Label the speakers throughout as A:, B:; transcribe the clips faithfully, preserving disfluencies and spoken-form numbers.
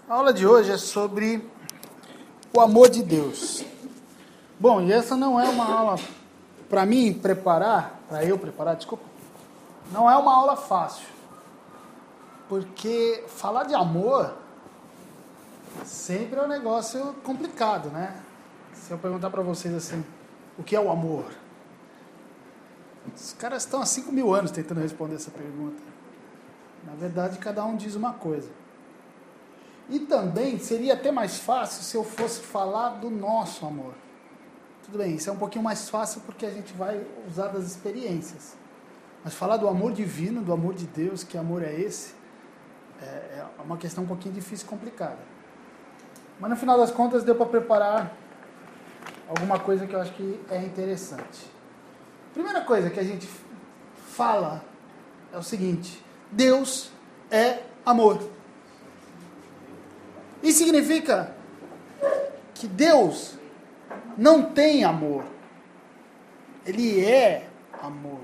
A: A aula de hoje é sobre o amor de Deus. Bom, e essa não é uma aula, para mim preparar, para eu preparar, desculpa, não é uma aula fácil. Porque falar de amor sempre é um negócio complicado, né? Se eu perguntar para vocês assim, o que é o amor? Os caras estão há cinco mil anos tentando responder essa pergunta. Na verdade, cada um diz uma coisa. E também seria até mais fácil se eu fosse falar do nosso amor. Tudo bem, isso é um pouquinho mais fácil porque a gente vai usar das experiências. Mas falar do amor divino, do amor de Deus, que amor é esse, é uma questão um pouquinho difícil e complicada. Mas no final das contas deu para preparar alguma coisa que eu acho que é interessante. Primeira coisa que a gente fala é o seguinte: Deus é amor. Isso significa que Deus não tem amor. Ele é amor.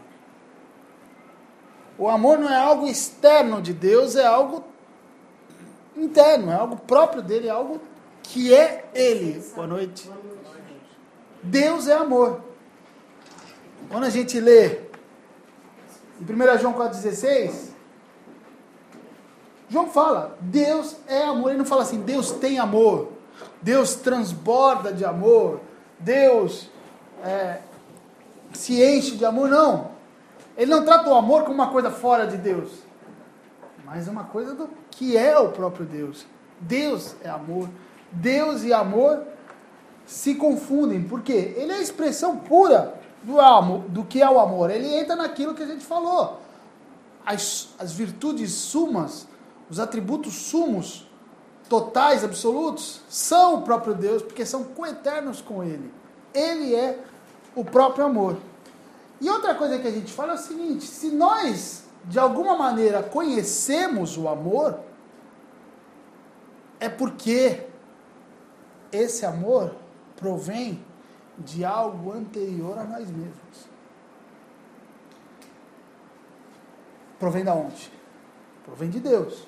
A: O amor não é algo externo de Deus, é algo interno, é algo próprio dele, é algo que é Ele. Boa noite. Deus é amor. Quando a gente lê em primeiro João quatro dezesseis, João fala, Deus é amor. Ele não fala assim, Deus tem amor, Deus transborda de amor, Deus é, se enche de amor, não. Ele não trata o amor como uma coisa fora de Deus, mas uma coisa do que é o próprio Deus. Deus é amor. Deus e amor se confundem, porque ele é a expressão pura do, amor, do que é o amor. Ele entra naquilo que a gente falou. As, as virtudes sumas, os atributos sumos, totais, absolutos, são o próprio Deus, porque são coeternos com Ele. Ele é o próprio amor. E outra coisa que a gente fala é o seguinte: se nós, de alguma maneira, conhecemos o amor, é porque esse amor provém de algo anterior a nós mesmos. Provém da onde? Provém de Deus.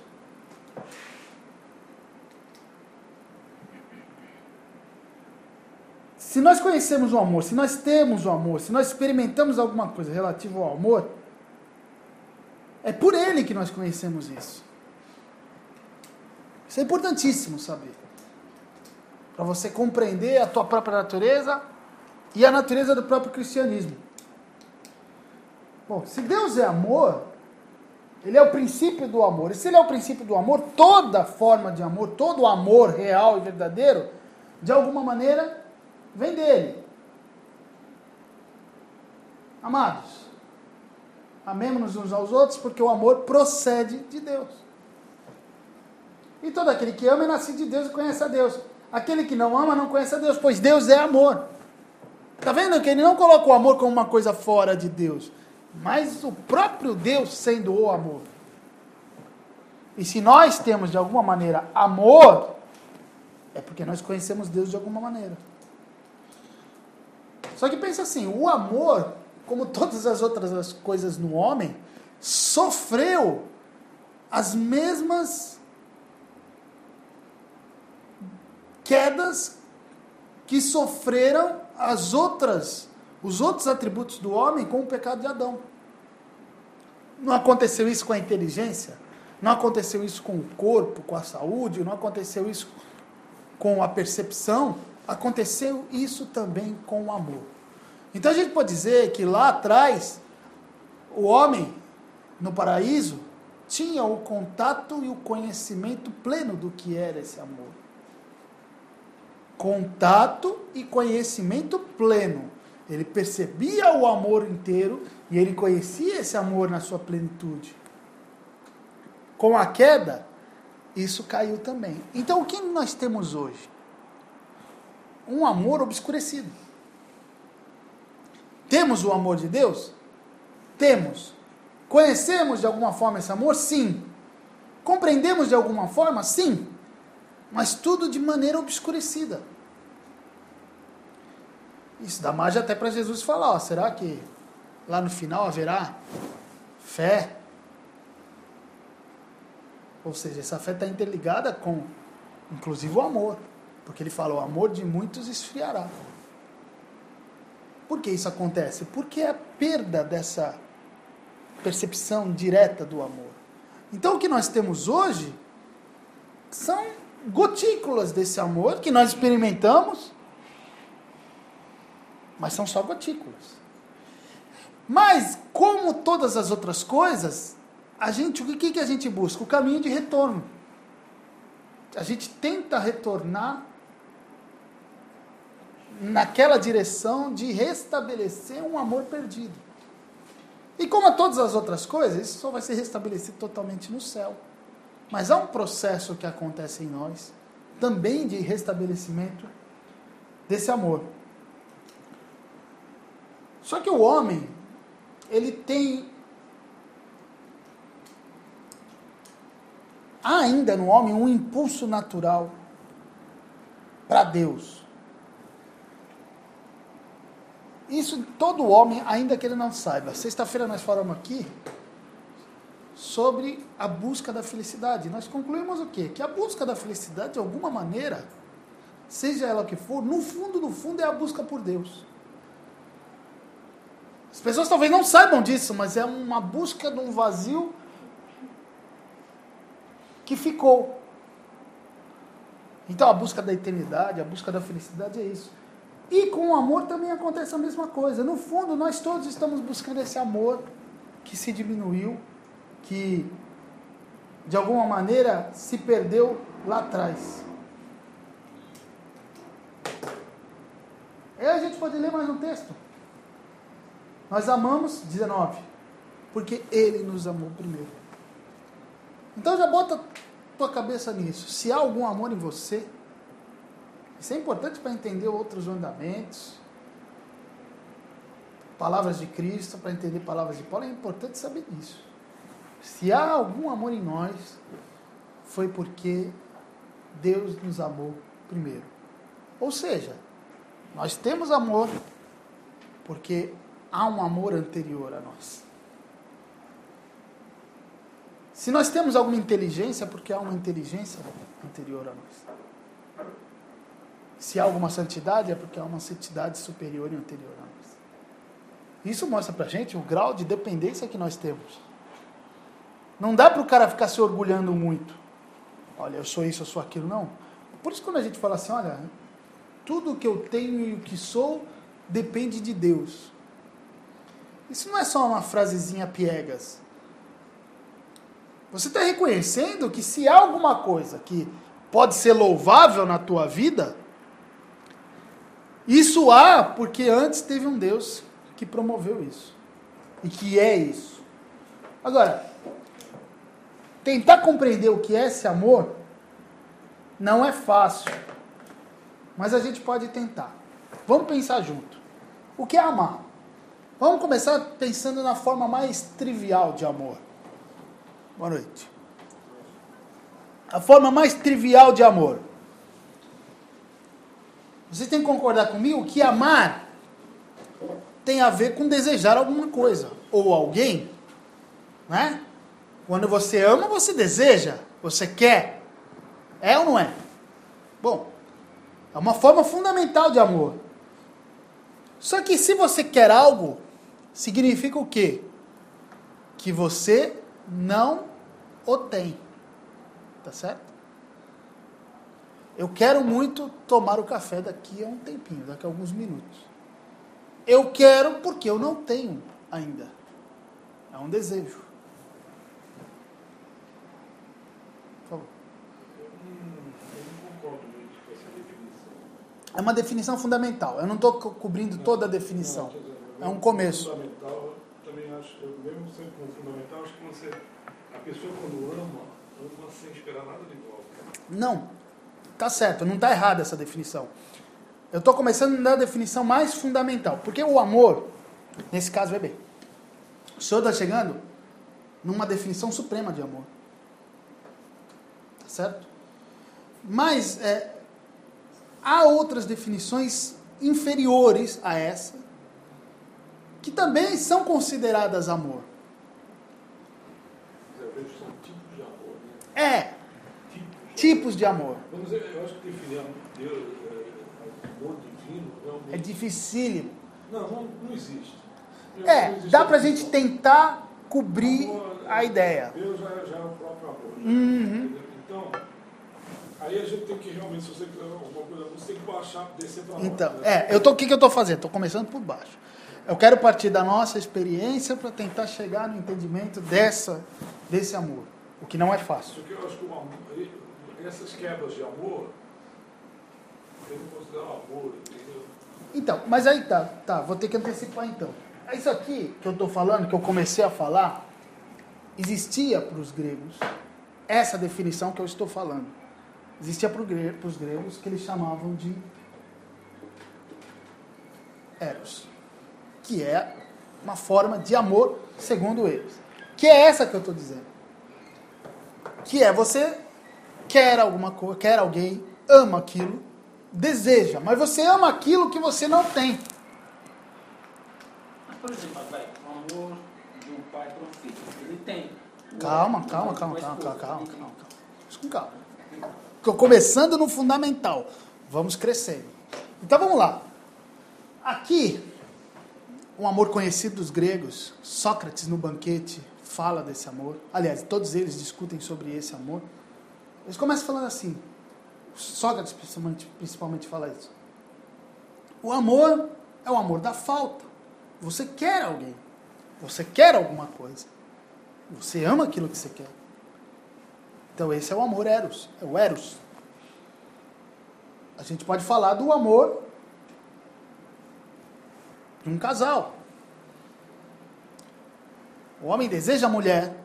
A: Se nós conhecemos o amor, se nós temos o amor, se nós experimentamos alguma coisa relativa ao amor, é por ele que nós conhecemos isso. Isso é importantíssimo saber. Para você compreender a tua própria natureza e a natureza do próprio cristianismo. Bom, se Deus é amor, Ele é o princípio do amor. E se Ele é o princípio do amor, toda forma de amor, todo amor real e verdadeiro, de alguma maneira, vem dele. Amados, amemos-nos uns aos outros, porque o amor procede de Deus. E todo aquele que ama é nascido de Deus e conhece a Deus. Aquele que não ama não conhece a Deus, pois Deus é amor. Está vendo que ele não coloca o amor como uma coisa fora de Deus, mas o próprio Deus sendo o amor. E se nós temos de alguma maneira amor, é porque nós conhecemos Deus de alguma maneira. Só que pensa assim, o amor, como todas as outras coisas no homem, sofreu as mesmas quedas que sofreram as outras, os outros atributos do homem com o pecado de Adão. Não aconteceu isso com a inteligência? Não aconteceu isso com o corpo, com a saúde? Não aconteceu isso com a percepção? Aconteceu isso também com o amor. Então a gente pode dizer que lá atrás, o homem, no paraíso, tinha o contato e o conhecimento pleno do que era esse amor. Contato e conhecimento pleno. Ele percebia o amor inteiro e ele conhecia esse amor na sua plenitude. Com a queda, isso caiu também. Então, o que nós temos hoje? Um amor obscurecido. Temos o amor de Deus? Temos. Conhecemos de alguma forma esse amor? Sim. Compreendemos de alguma forma? Sim. Mas tudo de maneira obscurecida. Isso dá margem até para Jesus falar, ó, será que lá no final haverá fé? Ou seja, essa fé está interligada com inclusive o amor, porque ele fala, o amor de muitos esfriará. Por que isso acontece? Porque é a perda dessa percepção direta do amor. Então o que nós temos hoje são gotículas desse amor que nós experimentamos, mas são só gotículas. Mas, como todas as outras coisas, a gente, o que, que a gente busca? O caminho de retorno. A gente tenta retornar naquela direção de restabelecer um amor perdido. E como a todas as outras coisas, isso só vai ser restabelecido totalmente no céu. Mas há um processo que acontece em nós, também de restabelecimento desse amor. Só que o homem, ele tem... Há ainda no homem um impulso natural para Deus. Isso todo homem, ainda que ele não saiba. Sexta-feira nós falamos aqui sobre a busca da felicidade. Nós concluímos o quê? Que a busca da felicidade, de alguma maneira, seja ela o que for, no fundo, no fundo, é a busca por Deus. As pessoas talvez não saibam disso, mas é uma busca de um vazio que ficou. Então a busca da eternidade, a busca da felicidade é isso. E com o amor também acontece a mesma coisa. No fundo, nós todos estamos buscando esse amor que se diminuiu, que de alguma maneira se perdeu lá atrás. Aí a gente pode ler mais um texto. Nós amamos, dezenove, porque Ele nos amou primeiro. Então já bota tua cabeça nisso. Se há algum amor em você, isso é importante para entender outros mandamentos, palavras de Cristo, para entender palavras de Paulo, é importante saber disso. Se há algum amor em nós, foi porque Deus nos amou primeiro. Ou seja, nós temos amor porque há um amor anterior a nós. Se nós temos alguma inteligência, é porque há uma inteligência anterior a nós. Se há alguma santidade, é porque há uma santidade superior e anterior a nós. Isso mostra pra gente o grau de dependência que nós temos. Não dá para o cara ficar se orgulhando muito. Olha, eu sou isso, eu sou aquilo. Não. Por isso quando a gente fala assim, olha, tudo o que eu tenho e o que sou depende de Deus. Isso não é só uma frasezinha piegas. Você está reconhecendo que se há alguma coisa que pode ser louvável na tua vida, isso há porque antes teve um Deus que promoveu isso. E que é isso. Agora, tentar compreender o que é esse amor não é fácil. Mas a gente pode tentar. Vamos pensar junto. O que é amar? Vamos começar pensando na forma mais trivial de amor. Boa noite. A forma mais trivial de amor. Vocês têm que concordar comigo que amar tem a ver com desejar alguma coisa. Ou alguém. Né? Quando você ama, você deseja. Você quer. É ou não é? Bom, é uma forma fundamental de amor. Só que se você quer algo, significa o quê? Que você não o tem. Tá certo? Eu quero muito tomar o café daqui a um tempinho, daqui a alguns minutos. Eu quero porque eu não tenho ainda. É um desejo. Por favor. É uma definição fundamental. Eu não estou co- cobrindo toda a definição. É um começo.
B: Fundamental, também acho, eu mesmo sempre como fundamental, acho que você, a pessoa quando ama, ama sem esperar nada de volta.
A: Não, tá certo, não está errada essa definição. Eu estou começando na definição mais fundamental. Porque o amor, nesse caso, é bem. O senhor está chegando numa definição suprema de amor. Tá certo? Mas é, há outras definições inferiores a essa, que também são consideradas amor.
B: Eu vejo que são tipos de amor, né?
A: É.
B: Tipos.
A: tipos de amor.
B: Vamos dizer, eu acho que definir Deus, é, amor divino, realmente...
A: É dificílimo.
B: Não, não, não existe. Deus
A: É,
B: não existe
A: dá pra
B: definição.
A: gente tentar cobrir
B: Amor,
A: a ideia.
B: Deus já, já é o próprio amor.
A: Uhum.
B: Então, aí a gente tem que realmente, se você quiser alguma coisa, você tem que baixar, descer para baixo.
A: Então,
B: né?
A: é, eu tô, o que, que eu estou fazendo? Estou começando por baixo. Eu quero partir da nossa experiência para tentar chegar no entendimento dessa, desse amor, o que não é fácil.
B: Porque eu acho que o amor, essas quebras de amor, eu não considero amor, entendeu?
A: Então, mas aí tá, tá, vou ter que antecipar então. Isso aqui que eu estou falando, que eu comecei a falar, existia para os gregos essa definição que eu estou falando. Existia para os gregos que eles chamavam de eros, que é uma forma de amor, segundo eles. Que é essa que eu estou dizendo. Que é você quer alguma coisa, quer alguém, ama aquilo, deseja, mas você ama aquilo que você não tem.
C: Mas, por exemplo, vai, o amor de um pai para um filho, ele tem.
A: Calma, calma, calma, calma, calma, calma, calma. Isso com calma. Estou começando no fundamental. Vamos crescendo. Então vamos lá. Aqui, um amor conhecido dos gregos, Sócrates no banquete fala desse amor. Aliás, todos eles discutem sobre esse amor. Eles começam falando assim. Sócrates principalmente, principalmente fala isso. O amor é o amor da falta. Você quer alguém. Você quer alguma coisa. Você ama aquilo que você quer. Então esse é o amor eros. É o eros. A gente pode falar do amor de um casal. O homem deseja a mulher.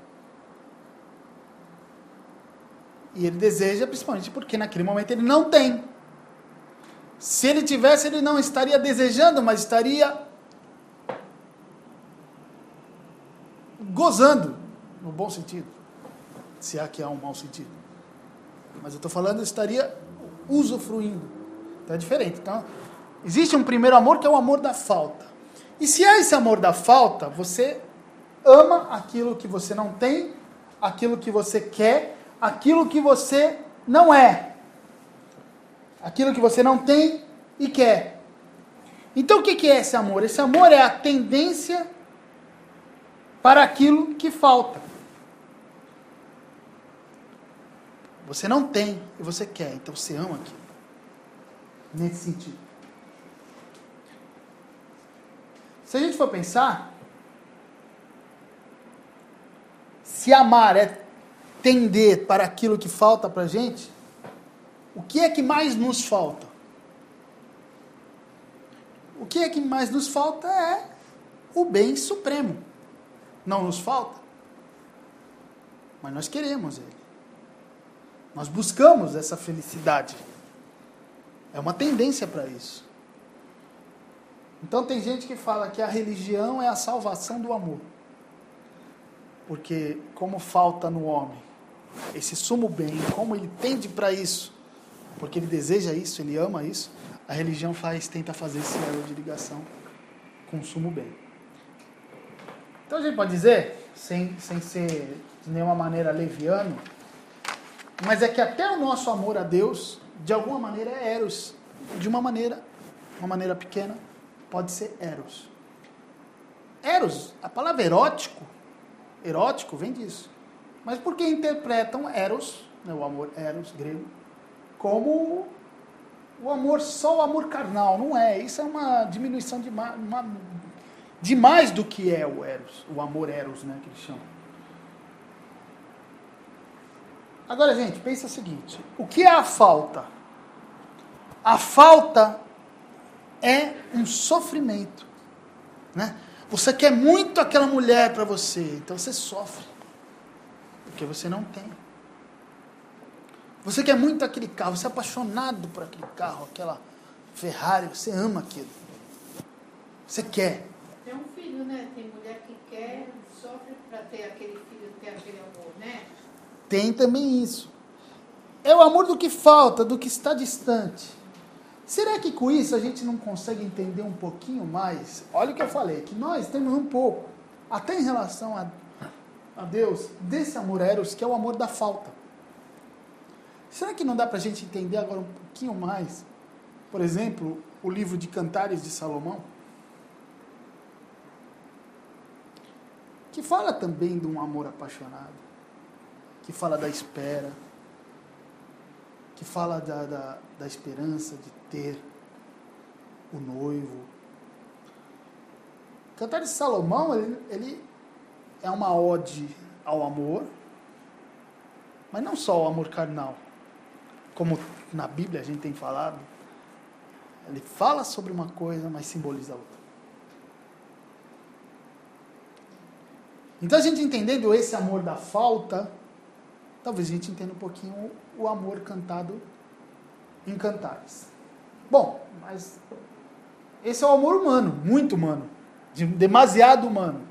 A: E ele deseja principalmente porque naquele momento ele não tem. Se ele tivesse, ele não estaria desejando, mas estaria gozando, no bom sentido. Se há que há um mau sentido. Mas eu estou falando, estaria usufruindo. Então é diferente. Então, existe um primeiro amor que é o amor da falta. E se é esse amor da falta, você ama aquilo que você não tem, aquilo que você quer, aquilo que você não é. Aquilo que você não tem e quer. Então o que é esse amor? Esse amor é a tendência para aquilo que falta. Você não tem e você quer, então você ama aquilo. Nesse sentido. Se a gente for pensar, se amar é tender para aquilo que falta para a gente, o que é que mais nos falta? O que é que mais nos falta é o bem supremo. Não nos falta, mas nós queremos ele. Nós buscamos essa felicidade. É uma tendência para isso. Então tem gente que fala que a religião é a salvação do amor. Porque como falta no homem esse sumo bem, como ele tende para isso, porque ele deseja isso, ele ama isso, a religião faz, tenta fazer esse elo de ligação com o sumo bem. Então a gente pode dizer, sem, sem ser de nenhuma maneira leviano, mas é que até o nosso amor a Deus, de alguma maneira, é eros. De uma maneira, uma maneira pequena, pode ser eros. Eros, a palavra erótico, erótico vem disso. Mas por que interpretam eros, né, o amor eros grego, como o amor, só o amor carnal? Não é. Isso é uma diminuição de, uma, uma, de mais do que é o eros, o amor eros, né, que eles chamam. Agora, gente, pensa o seguinte, o que é a falta? A falta é um sofrimento, né? Você quer muito aquela mulher para você, então você sofre, porque você não tem. Você quer muito aquele carro, você é apaixonado por aquele carro, aquela Ferrari, você ama aquilo. Você quer.
D: Tem um filho, né? Tem mulher que quer, sofre para ter aquele filho, ter aquele amor, né?
A: Tem também isso. É o amor do que falta, do que está distante. Será que com isso a gente não consegue entender um pouquinho mais? Olha o que eu falei, que nós temos um pouco, até em relação a, a Deus, desse amor eros, que é o amor da falta. será que não dá para a gente entender agora um pouquinho mais, por exemplo, o livro de Cantares de Salomão? Que fala também de um amor apaixonado, que fala da espera, que fala da, da, da esperança de ter o noivo. Cantares de Salomão, ele, ele é uma ode ao amor, mas não só ao amor carnal, como na Bíblia a gente tem falado. Ele fala sobre uma coisa, mas simboliza outra. Então a gente entendendo esse amor da falta, talvez a gente entenda um pouquinho o amor cantado em Cantares. Bom, mas esse é o amor humano, muito humano, demasiado humano.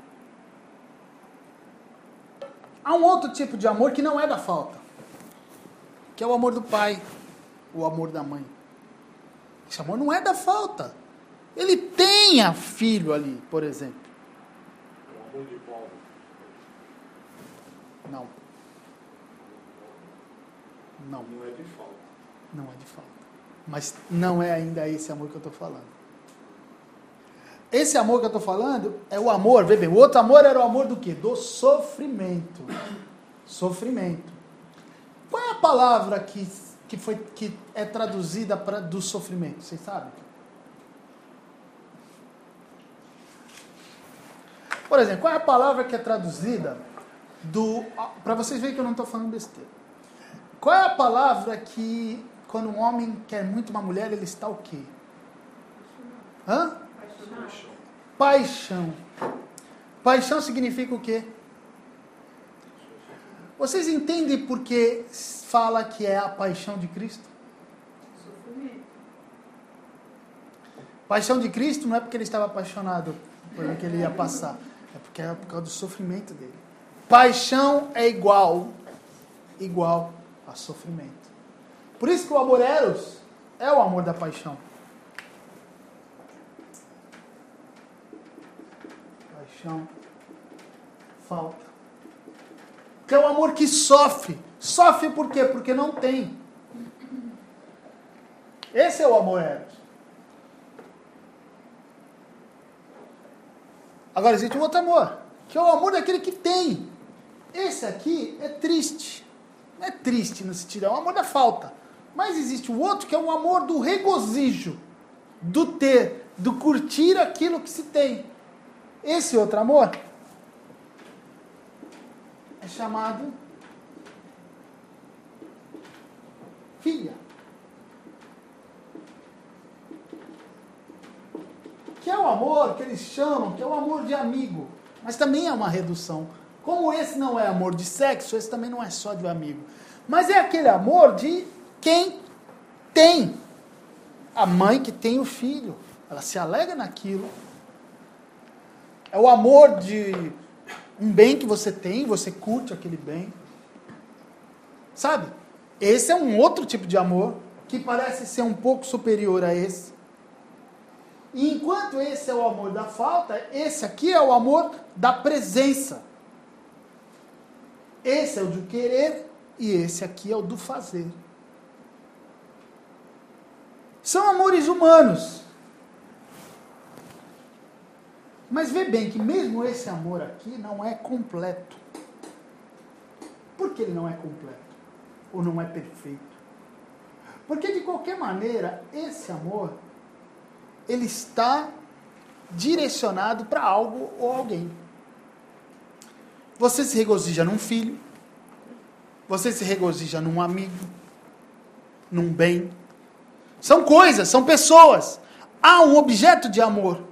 A: Há um outro tipo de amor que não é da falta, que é o amor do pai, o amor da mãe. Esse amor não é da falta. Ele tenha filho ali, por exemplo.
B: O amor de Paulo.
A: Não. Não.
B: Não é de falta.
A: Não é de falta. Mas não é ainda esse amor que eu estou falando. Esse amor que eu estou falando é o amor, vê bem, o outro amor era o amor do quê? Do sofrimento. Sofrimento. Qual é a palavra que, que, foi, que é traduzida pra, do sofrimento? Vocês sabem? Por exemplo, qual é a palavra que é traduzida do... Para vocês verem que eu não estou falando besteira. Qual é a palavra que, quando um homem quer muito uma mulher, ele está o quê? Hã?
B: Paixão.
A: Paixão. Paixão significa o quê? Vocês entendem por que fala que é a paixão de Cristo?
D: Sofrimento.
A: Paixão de Cristo não é porque ele estava apaixonado por o que ele ia passar. É porque é por causa do sofrimento dele. Paixão é igual, igual a sofrimento. Por isso que o amor eros é o amor da paixão. Paixão, falta. Que é o amor que sofre. Sofre por quê? Porque não tem. Esse é o amor eros. Agora existe um outro amor, que é o amor daquele que tem. Esse aqui é triste. Não é triste no sentido, é o amor da falta. Mas existe o outro que é o amor do regozijo, do ter, do curtir aquilo que se tem. Esse outro amor é chamado filha. Que é o amor que eles chamam, que é o amor de amigo. Mas também é uma redução. Como esse não é amor de sexo, esse também não é só de amigo. Mas é aquele amor de quem tem. A mãe que tem o filho. Ela se alegra naquilo. É o amor de um bem que você tem, você curte aquele bem. Sabe? Esse é um outro tipo de amor que parece ser um pouco superior a esse. E enquanto esse é o amor da falta, esse aqui é o amor da presença. Esse é o do querer e esse aqui é o do fazer. São amores humanos. Mas vê bem que mesmo esse amor aqui não é completo. Por que ele não é completo? Ou não é perfeito? Porque de qualquer maneira, esse amor, ele está direcionado para algo ou alguém. Você se regozija num filho, você se regozija num amigo, num bem. São coisas, são pessoas. Há um objeto de amor.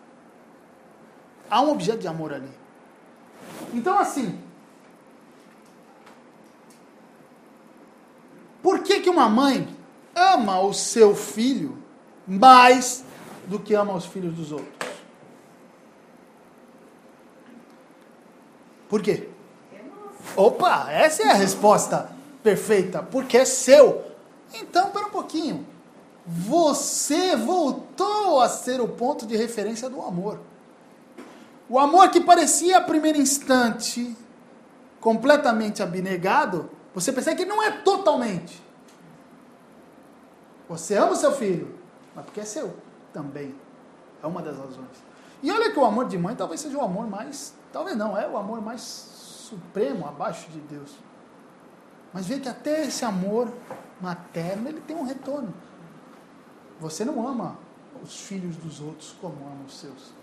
A: Há um objeto de amor ali. Então, assim, por que que uma mãe ama o seu filho mais do que ama os filhos dos outros? Por quê? Opa, essa é a resposta perfeita. Porque é seu. Então, pera um pouquinho. Você voltou a ser o ponto de referência do amor. O amor que parecia a primeiro instante completamente abnegado, você percebe que não é totalmente. Você ama o seu filho, mas porque é seu também. É uma das razões. E olha que o amor de mãe talvez seja o amor mais, talvez não, é o amor mais supremo, abaixo de Deus. Mas vê que até esse amor materno, ele tem um retorno. Você não ama os filhos dos outros como ama os seus.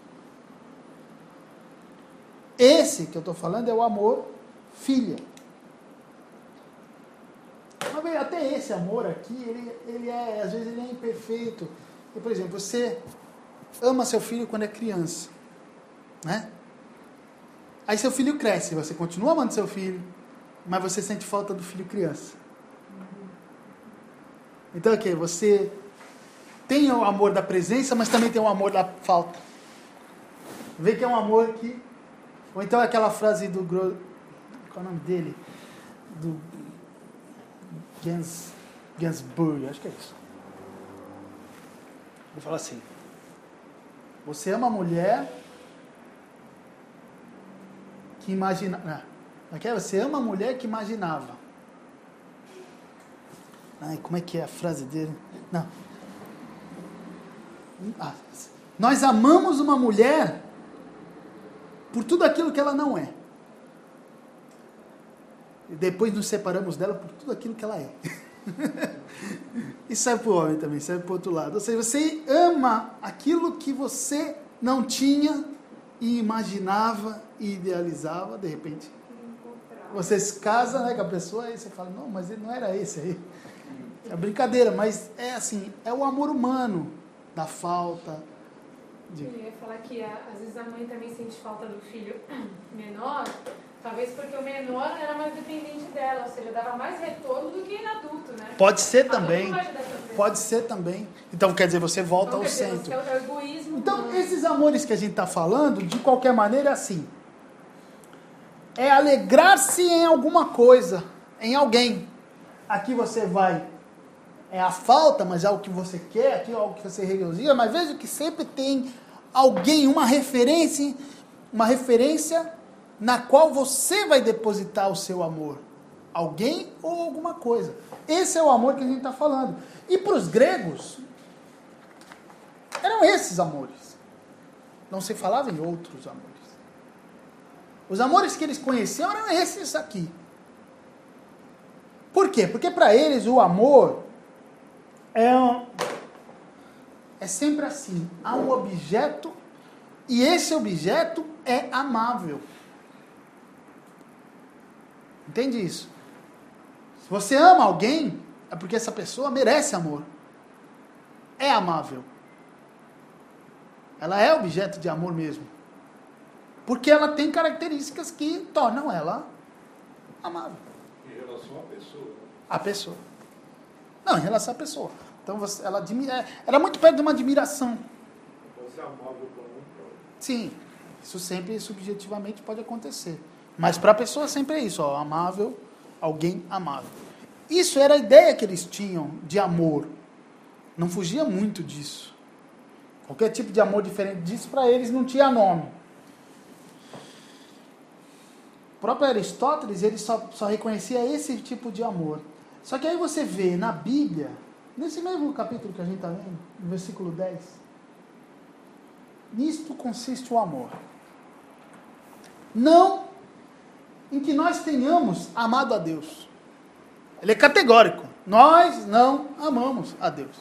A: Esse que eu estou falando é o amor filha. Mas bem, até esse amor aqui, ele, ele é, às vezes ele é imperfeito. E, por exemplo, você ama seu filho quando é criança, né? Aí seu filho cresce, você continua amando seu filho, mas você sente falta do filho criança. Então, o que? Você tem o amor da presença, mas também tem o amor da falta. Vê que é um amor que... Ou então aquela frase do... Qual é o nome dele? Do Gens, Gensburg, acho que é isso. Ele fala assim: você ama a mulher que imagina... Não, é você ama a mulher que imaginava. Ai, como é que é a frase dele? Não. Ah, nós amamos uma mulher por tudo aquilo que ela não é. E depois nos separamos dela por tudo aquilo que ela é. Isso serve para o homem também, serve para o outro lado. Ou seja, você ama aquilo que você não tinha e imaginava e idealizava, de repente. Você se casa, né, com a pessoa e você fala, não, mas ele não era esse aí. É brincadeira, mas é assim, é o amor humano da falta. De...
E: Eu ia falar que às vezes a mãe também sente falta do filho menor, talvez porque o menor era mais dependente dela, ou seja, dava mais retorno do que adulto, né?
A: Pode ser
E: adulto
A: também. Pode ser também. Então, quer dizer, você volta então, ao dizer, centro.
E: É o egoísmo.
A: Então,
E: do...
A: esses amores que a gente está falando, de qualquer maneira, é assim. É alegrar-se em alguma coisa, em alguém. Aqui você vai... É a falta, mas é o que você quer, aqui é algo que você regozija, mas veja que sempre tem alguém, uma referência, uma referência na qual você vai depositar o seu amor. Alguém ou alguma coisa. Esse é o amor que a gente está falando. E para os gregos, eram esses amores. Não se falava em outros amores. Os amores que eles conheciam eram esses aqui. Por quê? Porque para eles o amor é, um, é sempre assim. Há um objeto e esse objeto é amável. Entende isso? Se você ama alguém, é porque essa pessoa merece amor. É amável. Ela é objeto de amor mesmo. Porque ela tem características que tornam ela amável.
B: Em relação à pessoa.
A: A pessoa. Não, em relação à pessoa. Então, você, ela admira, era muito perto de uma admiração.
B: Pode ser amável para um para outro.
A: Sim, isso sempre, subjetivamente, pode acontecer. Mas para a pessoa sempre é isso, ó, amável, alguém amável. Isso era a ideia que eles tinham de amor. Não fugia muito disso. Qualquer tipo de amor diferente disso, para eles, não tinha nome. O próprio Aristóteles, ele só, só reconhecia esse tipo de amor. Só que aí você vê na Bíblia, nesse mesmo capítulo que a gente está vendo, no versículo dez, nisto consiste o amor. Não em que nós tenhamos amado a Deus. Ele é categórico. Nós não amamos a Deus.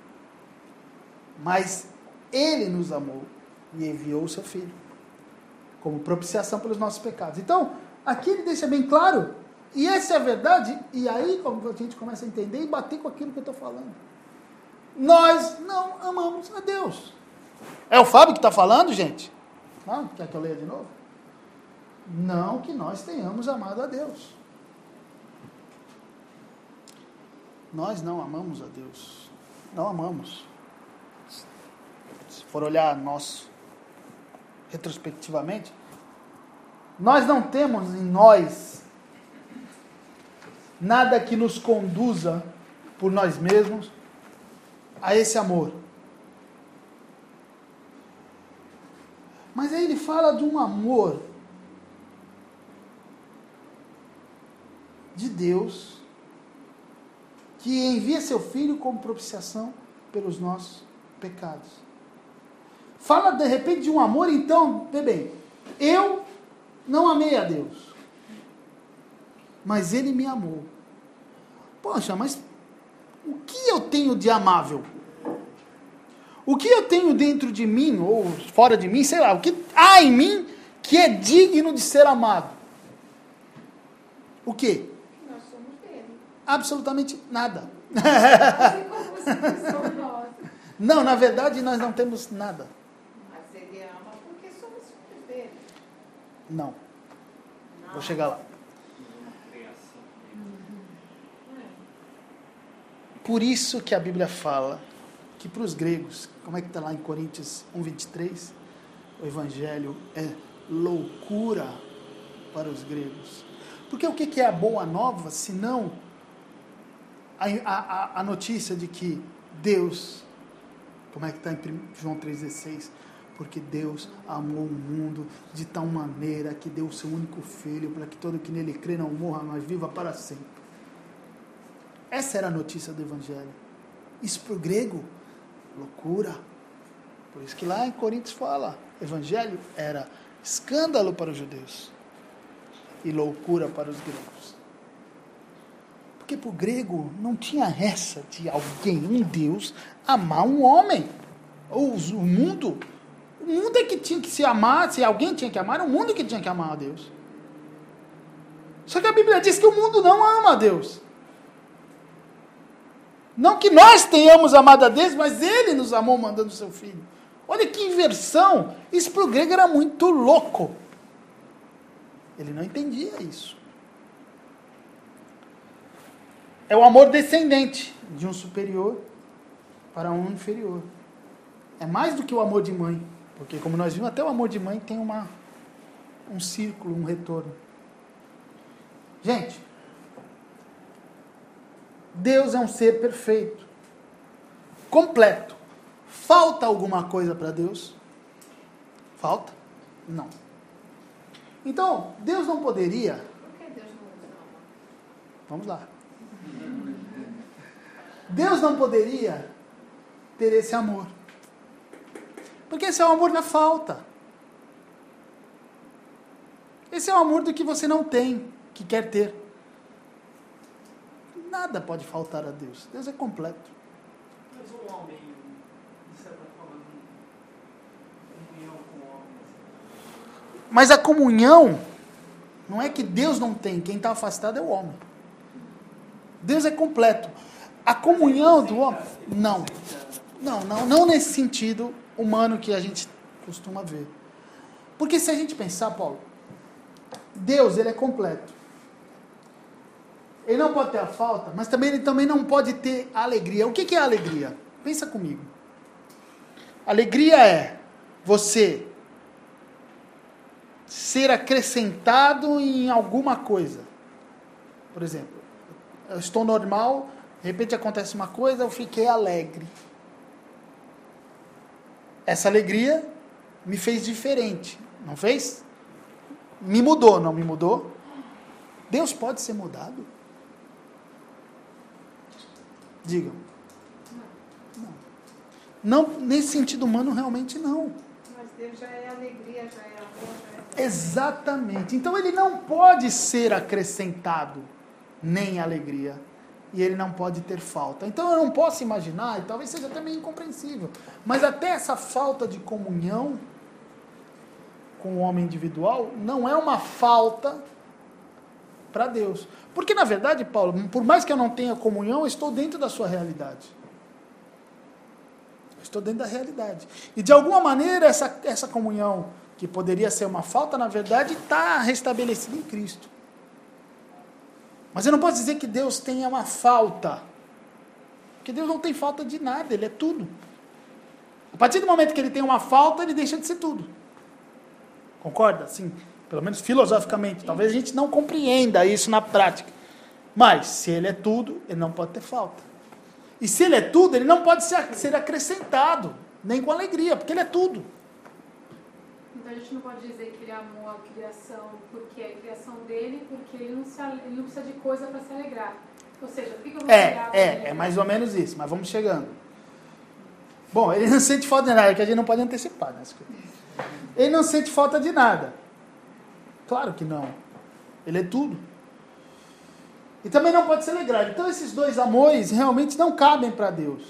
A: Mas Ele nos amou e enviou o seu Filho como propiciação pelos nossos pecados. Então, aqui ele deixa bem claro, e essa é a verdade, e aí a gente começa a entender e bater com aquilo que eu estou falando. Nós não amamos a Deus. É o Fábio que está falando, gente? Ah, quer que eu leia de novo? Não que nós tenhamos amado a Deus. Nós não amamos a Deus. Não amamos. Se for olhar nós retrospectivamente, nós não temos em nós nada que nos conduza por nós mesmos a esse amor. Mas aí ele fala de um amor de Deus que envia seu Filho como propiciação pelos nossos pecados. Fala de repente de um amor, então, vê bem, eu não amei a Deus, mas Ele me amou. Poxa, mas o que eu tenho de amável? O que eu tenho dentro de mim, ou fora de mim, sei lá, o que há em mim que é digno de ser amado? O quê?
D: Nós somos dele.
A: Absolutamente nada.
E: Assim como vocês são nós.
A: Não, na verdade nós não temos nada.
D: Mas ele ama porque somos filhos dele.
A: Não.
D: Não.
A: Vou chegar lá. Por isso que a Bíblia fala que para os gregos, como é que está lá em Coríntios um, vinte e três? O Evangelho é loucura para os gregos. Porque o que é a boa nova, senão a, a, a notícia de que Deus, como é que está em João três dezesseis? Porque Deus amou o mundo de tal maneira que deu o seu único Filho, para que todo que nele crê não morra, mas viva para sempre. Essa era a notícia do Evangelho. Isso para o grego, loucura. Por isso que lá em Coríntios fala, Evangelho era escândalo para os judeus e loucura para os gregos. Porque para o grego não tinha essa de alguém, um Deus, amar um homem. Ou o mundo. O mundo é que tinha que se amar, se alguém tinha que amar, era o mundo que tinha que amar a Deus. Só que a Bíblia diz que o mundo não ama a Deus. Não que nós tenhamos amado a Deus, mas Ele nos amou mandando o seu Filho. Olha que inversão. Isso para o grego era muito louco. Ele não entendia isso. É o amor descendente de um superior para um inferior. É mais do que o amor de mãe. Porque, como nós vimos, até o amor de mãe tem uma, um círculo, um retorno. Gente, Deus é um ser perfeito, completo. Falta alguma coisa para Deus? Falta? Não. Então, Deus não poderia...
D: Por que Deus não nos ama?
A: Vamos lá. Deus não poderia ter esse amor. Porque esse é o amor da falta. Esse é o amor do que você não tem, que quer ter. Nada pode faltar a Deus. Deus é completo.
C: Mas o homem, de certa forma, comunhão com o homem.
A: Mas a comunhão, não é que Deus não tem. Quem está afastado é o homem. Deus é completo. A comunhão do homem, não. Não, não, não nesse sentido humano que a gente costuma ver. Porque se a gente pensar, Paulo, Deus, ele é completo. Ele não pode ter a falta, mas também ele também não pode ter a alegria. O que, que é a alegria? Pensa comigo. Alegria é você ser acrescentado em alguma coisa. Por exemplo, eu estou normal, de repente acontece uma coisa, eu fiquei alegre. Essa alegria me fez diferente, não fez? Me mudou, não me mudou? Deus pode ser mudado? Digam. Não. Não, nesse sentido humano, realmente não.
D: Mas Deus já é alegria, já é amor, já é...
A: Exatamente. Então ele não pode ser acrescentado, nem alegria. E ele não pode ter falta. Então eu não posso imaginar, e talvez seja até meio incompreensível, mas até essa falta de comunhão com o homem individual não é uma falta para Deus. Porque, na verdade, Paulo, por mais que eu não tenha comunhão, eu estou dentro da sua realidade. Eu estou dentro da realidade. E, de alguma maneira, essa, essa comunhão, que poderia ser uma falta, na verdade, está restabelecida em Cristo. Mas eu não posso dizer que Deus tenha uma falta. Porque Deus não tem falta de nada, Ele é tudo. A partir do momento que Ele tem uma falta, Ele deixa de ser tudo. Concorda? Sim. Pelo menos filosoficamente. Talvez a gente não compreenda isso na prática. Mas, se Ele é tudo, Ele não pode ter falta. E se Ele é tudo, Ele não pode ser, ser acrescentado, nem com alegria, porque Ele é tudo.
E: Então a gente não pode dizer que Ele amou a criação porque é a criação dele, porque Ele não, se, ele não precisa de coisa para se alegrar. Ou seja, por que que eu vou
A: É,
E: pegar pra ele?
A: é, é mais ou menos isso, mas vamos chegando. Bom, ele não sente falta de nada, que a gente não pode antecipar, né? Ele não sente falta de nada. Claro que não. Ele é tudo. E também não pode se alegrar. Então esses dois amores realmente não cabem para Deus.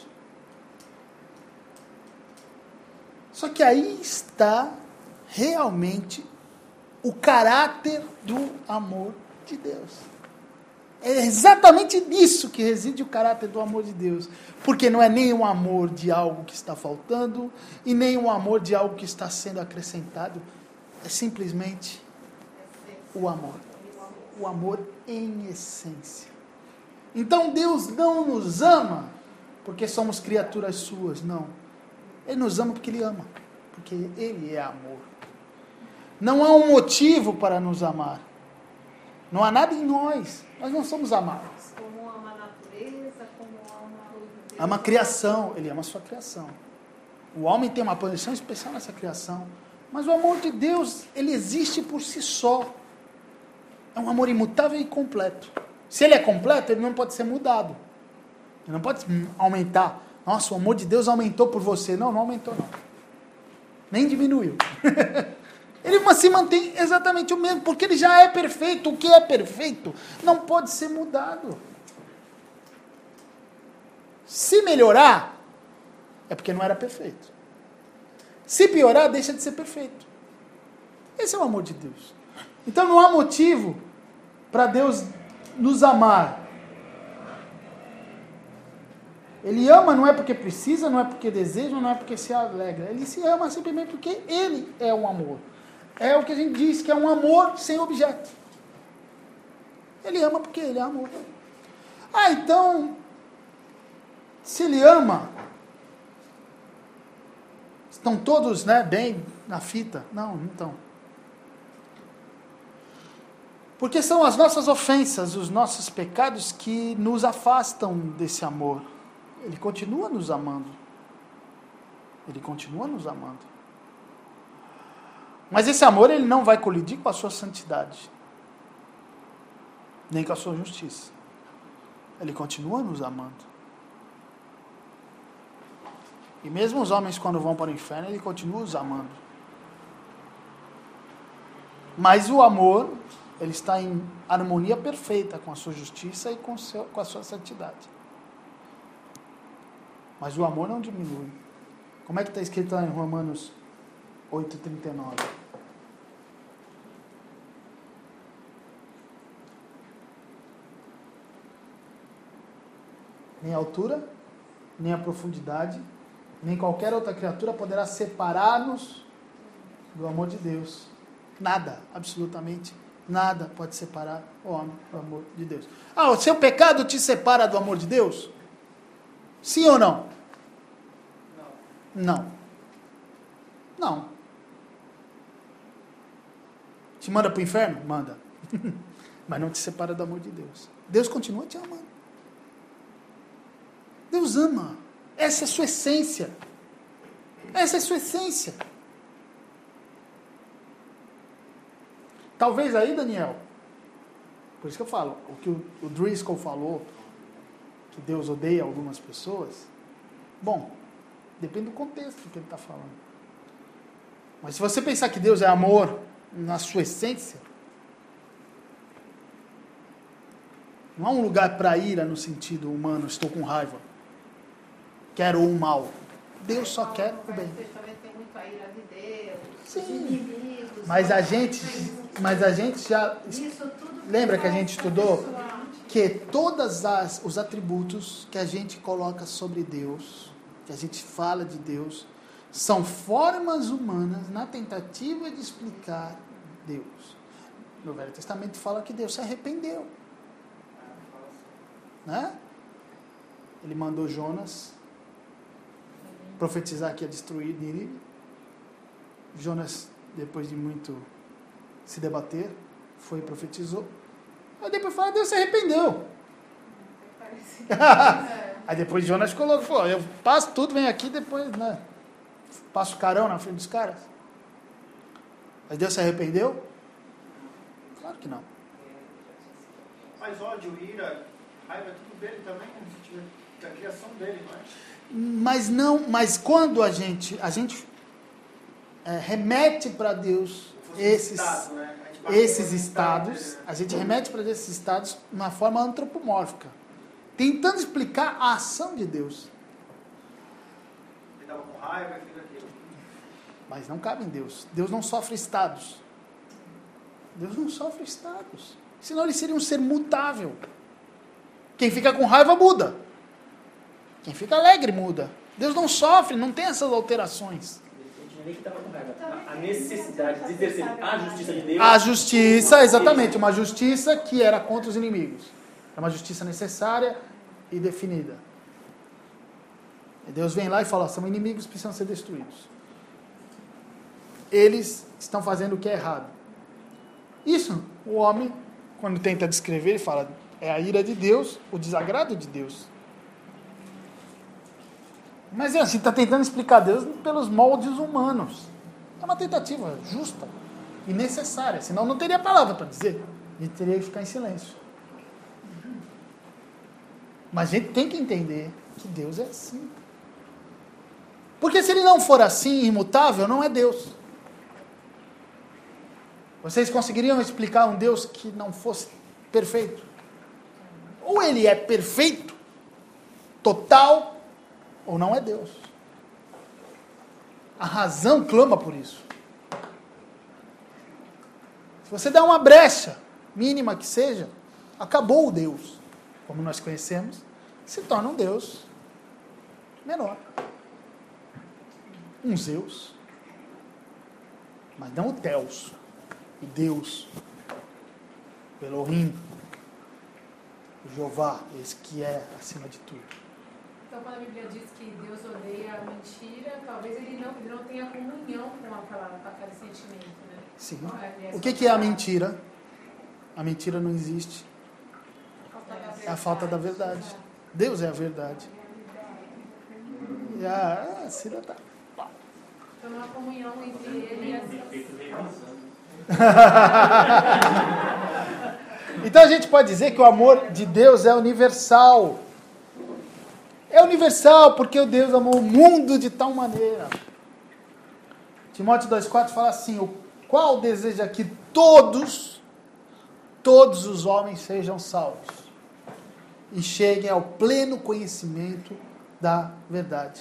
A: Só que aí está realmente o caráter do amor de Deus. É exatamente nisso que reside o caráter do amor de Deus. Porque não é nem um amor de algo que está faltando e nem um amor de algo que está sendo acrescentado. É simplesmente o amor. O amor em essência. Então Deus não nos ama porque somos criaturas suas, não. Ele nos ama porque Ele ama. Porque Ele é amor. Não há um motivo para nos amar. Não há nada em nós. Nós não somos amados.
D: Como ama a natureza, como ama o Deus.
A: Ama a criação. Ele ama a sua criação. O homem tem uma posição especial nessa criação. Mas o amor de Deus, ele existe por si só. É um amor imutável e completo. Se ele é completo, ele não pode ser mudado. Ele não pode aumentar. Nossa, o amor de Deus aumentou por você. Não, não aumentou não. Nem diminuiu. Ele se mantém exatamente o mesmo, porque ele já é perfeito. O que é perfeito não pode ser mudado. Se melhorar, é porque não era perfeito. Se piorar, deixa de ser perfeito. Esse é o amor de Deus. Então não há motivo para Deus nos amar. Ele ama não é porque precisa, não é porque deseja, não é porque se alegra. Ele se ama simplesmente porque Ele é um amor. É o que a gente diz, que é um amor sem objeto. Ele ama porque Ele é amor. Ah, então, se Ele ama, estão todos, né, bem na fita? Não, não estão. Porque são as nossas ofensas, os nossos pecados que nos afastam desse amor. Ele continua nos amando. Ele continua nos amando. Mas esse amor, ele não vai colidir com a sua santidade. Nem com a sua justiça. Ele continua nos amando. E mesmo os homens, quando vão para o inferno, ele continua os amando. Mas o amor, ele está em harmonia perfeita com a sua justiça e com, seu, com a sua santidade. Mas o amor não diminui. Como é que está escrito lá em Romanos oito, trinta e nove? Nem a altura, nem a profundidade, nem qualquer outra criatura poderá separar-nos do amor de Deus. Nada, absolutamente nada pode separar o homem do amor de Deus. Ah, o seu pecado te separa do amor de Deus? Sim ou não? Não. Não. Te manda para o inferno? Manda. Mas não te separa do amor de Deus. Deus continua te amando. Deus ama. Essa é a sua essência. Essa é a sua essência. Talvez aí, Daniel, por isso que eu falo, o que o, o Driscoll falou, que Deus odeia algumas pessoas, bom, depende do contexto que ele está falando. Mas se você pensar que Deus é amor na sua essência, não há um lugar para ira no sentido humano, estou com raiva, quero o mal. Deus só quer o bem.
D: Também tem muito a ira de Deus,
A: Sim.
D: os inimigos.
A: Mas a gente, mas a gente já
D: Isso tudo
A: lembra que a gente estudou
D: pessoal.
A: que todos os atributos que a gente coloca sobre Deus, que a gente fala de Deus, são formas humanas na tentativa de explicar Deus. No Velho Testamento fala que Deus se arrependeu. Né? Ele mandou Jonas profetizar que ia destruir Nínive. Jonas, depois de muito se debater, foi e profetizou. Aí depois fala, Deus se arrependeu. Aí depois Jonas colocou, falou, eu passo tudo, venho aqui, depois, né, passo carão na frente dos caras. Mas Deus se arrependeu? Claro que não.
F: Mas ódio, ira, Raiva é tudo dele também, né? É a criação dele, não é?
A: Mas não, mas quando a gente, a gente é, remete para Deus esses,
F: estado, né?
A: esses estados, a gente remete para Deus esses estados de uma forma antropomórfica, tentando explicar a ação de Deus.
F: Ele estava com raiva e fez aquilo.
A: Mas não cabe em Deus. Deus não sofre estados. Deus não sofre estados. Senão ele seria um ser mutável. Quem fica com raiva muda. Quem fica alegre muda. Deus não sofre, não tem essas alterações.
G: Nem que estava com raiva. A necessidade de exercer a justiça de Deus.
A: A justiça, exatamente, uma justiça que era contra os inimigos. É uma justiça necessária e definida. E Deus vem lá e fala, são inimigos, precisam ser destruídos. Eles estão fazendo o que é errado. Isso, o homem, quando tenta descrever, ele fala, é a ira de Deus, o desagrado de Deus. Mas é assim, está tentando explicar Deus pelos moldes humanos. É uma tentativa justa e necessária, senão não teria palavra para dizer. A gente teria que ficar em silêncio. Mas a gente tem que entender que Deus é assim. Porque se ele não for assim, imutável, não é Deus. Vocês conseguiriam explicar um Deus que não fosse perfeito? Ou ele é perfeito, total, ou não é Deus. A razão clama por isso. Se você der uma brecha, mínima que seja, acabou o Deus, como nós conhecemos, se torna um Deus menor. Um Zeus. Mas não o Theos, o Deus, o Elohim, o Jeová, esse que é acima de tudo.
E: Então, quando a Bíblia diz que Deus odeia a mentira, talvez ele não, ele não tenha comunhão com aquela, aquele sentimento, né?
A: Sim.
E: É,
A: O que, que é a mentira? A mentira não existe. É a falta da verdade. Deus é a verdade. E a, a Cida tá...
E: Então, uma comunhão entre ele e as...
A: Então a gente pode dizer que o amor de Deus é universal. É universal porque o Deus amou o mundo de tal maneira. Timóteo dois quatro fala assim, o qual deseja que todos, todos os homens sejam salvos e cheguem ao pleno conhecimento da verdade.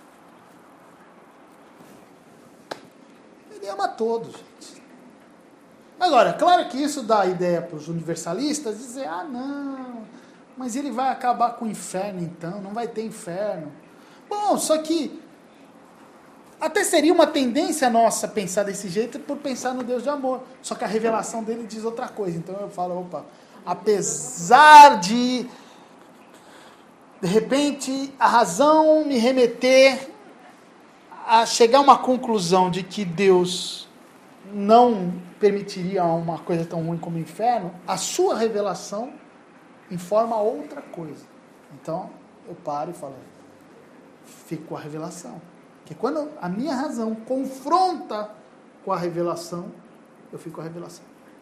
A: Ele ama todos, gente. Agora, claro que isso dá ideia para os universalistas dizer, ah não, mas ele vai acabar com o inferno então, não vai ter inferno. Bom, só que até seria uma tendência nossa pensar desse jeito por pensar no Deus de amor. Só que a revelação dele diz outra coisa. Então eu falo, opa, apesar de de repente a razão me remeter a chegar a uma conclusão de que Deus não permitiria uma coisa tão ruim como o inferno, a sua revelação informa outra coisa. Então, eu paro e falo, fico com a revelação. Porque quando a minha razão confronta com a revelação, eu fico com a revelação.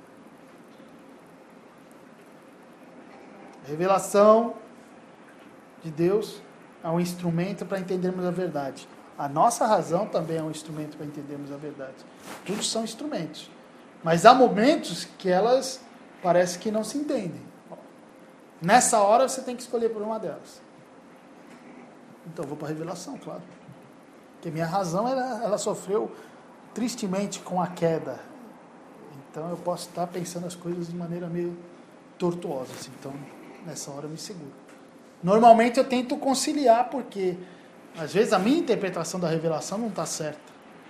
A: A revelação de Deus é um instrumento para entendermos a verdade. A nossa razão também é um instrumento para entendermos a verdade. Todos são instrumentos. Mas há momentos que elas parecem que não se entendem. Nessa hora você tem que escolher por uma delas. Então eu vou para a revelação, claro. Porque minha razão ela, ela sofreu tristemente com a queda. Então eu posso estar pensando as coisas de maneira meio tortuosa. Assim. Então nessa hora eu me seguro. Normalmente eu tento conciliar porque às vezes a minha interpretação da revelação não está certa.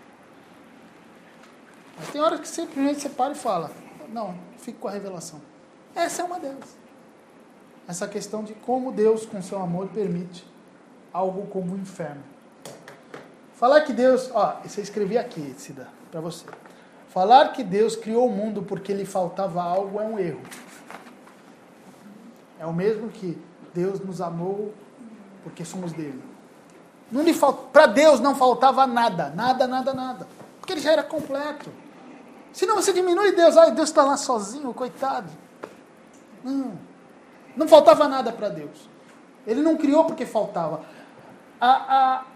A: Mas tem hora que simplesmente você para e fala, não, fico com a revelação. Essa é uma delas. Essa questão de como Deus, com seu amor, permite algo como o inferno. Falar que Deus... Ó, isso eu escrevi aqui, Cida, para você. Falar que Deus criou o mundo porque lhe faltava algo é um erro. É o mesmo que Deus nos amou porque somos dele. Para Deus não faltava nada, nada, nada, nada. Porque ele já era completo. Senão você diminui Deus, ai, Deus está lá sozinho, coitado. Não. Não faltava nada para Deus. Ele não criou porque faltava. A, a...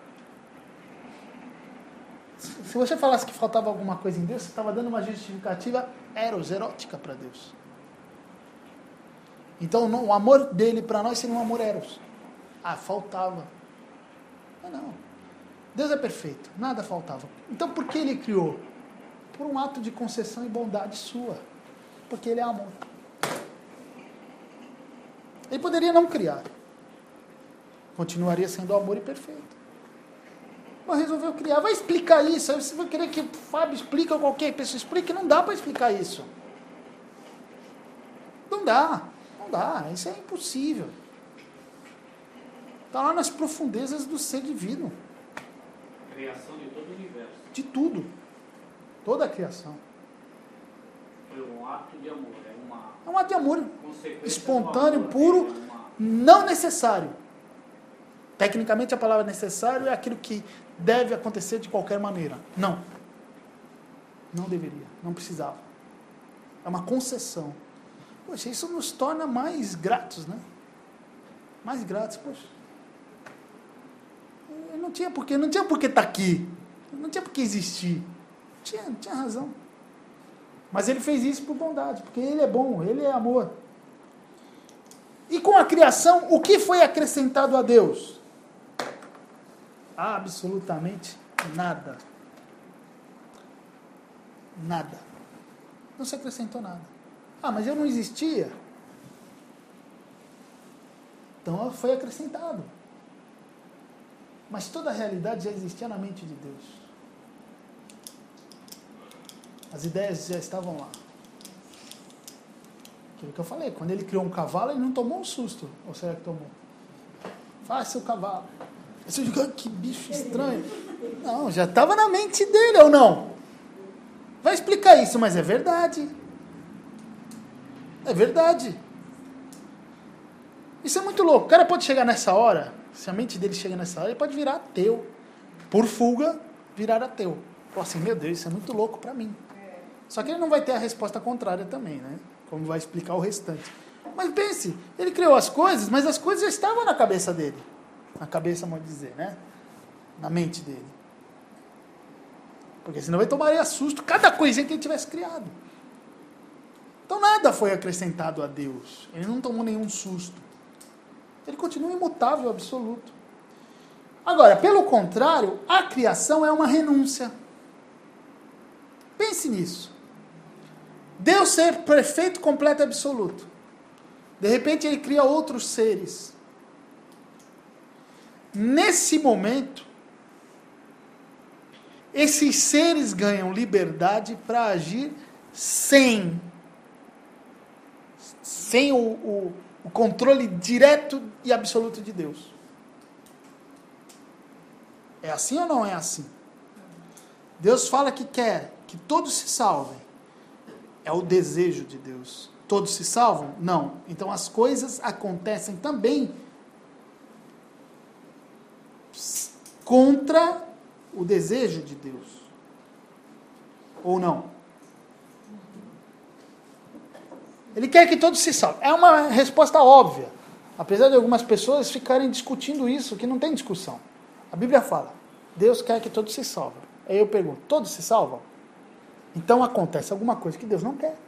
A: Se você falasse que faltava alguma coisa em Deus, você estava dando uma justificativa eros, erótica para Deus. Então não, o amor dele para nós seria um amor eros. Ah, faltava. Mas não. Deus é perfeito, nada faltava. Então por que ele criou? Por um ato de concessão e bondade sua. Porque ele é amor. Ele poderia não criar. Continuaria sendo amor e perfeito. Mas resolveu criar. Vai explicar isso. Aí você vai querer que o Fábio explique ou qualquer pessoa explique. Não dá para explicar isso. Não dá. Não dá. Isso é impossível. Está lá nas profundezas do ser divino.
G: Criação de todo o universo.
A: De tudo. Toda a criação.
G: Foi um ato de amor. É uma
A: É um ato de amor.
G: consequência
A: Espontâneo,
G: do amor,
A: puro,
G: é uma-
A: não necessário. Tecnicamente a palavra necessário é aquilo que deve acontecer de qualquer maneira. Não. Não deveria. Não precisava. É uma concessão. Poxa, isso nos torna mais gratos, né? Mais gratos, poxa. Eu não tinha porquê, não tinha porquê estar aqui. Não tinha porquê existir. Não tinha, não tinha razão. Mas ele fez isso por bondade, porque ele é bom, ele é amor. E com a criação, o que foi acrescentado a Deus? Absolutamente nada. Nada. Não se acrescentou nada. Ah, mas eu não existia. Então foi acrescentado. Mas toda a realidade já existia na mente de Deus. As ideias já estavam lá. Aquilo que eu falei, quando ele criou um cavalo, ele não tomou um susto. Ou será que tomou? Faça o cavalo. Aí você diz, que bicho estranho. Não, já estava na mente dele, ou não? Vai explicar isso, mas é verdade. É verdade. Isso é muito louco. O cara pode chegar nessa hora, se a mente dele chega nessa hora, ele pode virar ateu. Por fuga, virar ateu. Falar assim, meu Deus, isso é muito louco para mim. Só que ele não vai ter a resposta contrária também, né? Como vai explicar o restante. Mas pense, ele criou as coisas, mas as coisas já estavam na cabeça dele. Na cabeça, vamos dizer, né? Na mente dele. Porque senão ele tomaria susto cada coisinha que ele tivesse criado. Então nada foi acrescentado a Deus. Ele não tomou nenhum susto. Ele continua imutável, absoluto. Agora, pelo contrário, a criação é uma renúncia. Pense nisso. Deus ser perfeito, completo e absoluto. De repente ele cria outros seres. Nesse momento, esses seres ganham liberdade para agir sem, sem o, o, o controle direto e absoluto de Deus. É assim ou não é assim? Deus fala que quer que todos se salvem. É o desejo de Deus. Todos se salvam? Não. Então as coisas acontecem também contra o desejo de Deus. Ou não? Ele quer que todos se salvem. É uma resposta óbvia. Apesar de algumas pessoas ficarem discutindo isso, que não tem discussão. A Bíblia fala, Deus quer que todos se salvem. Aí eu pergunto, todos se salvam? Então acontece alguma coisa que Deus não quer.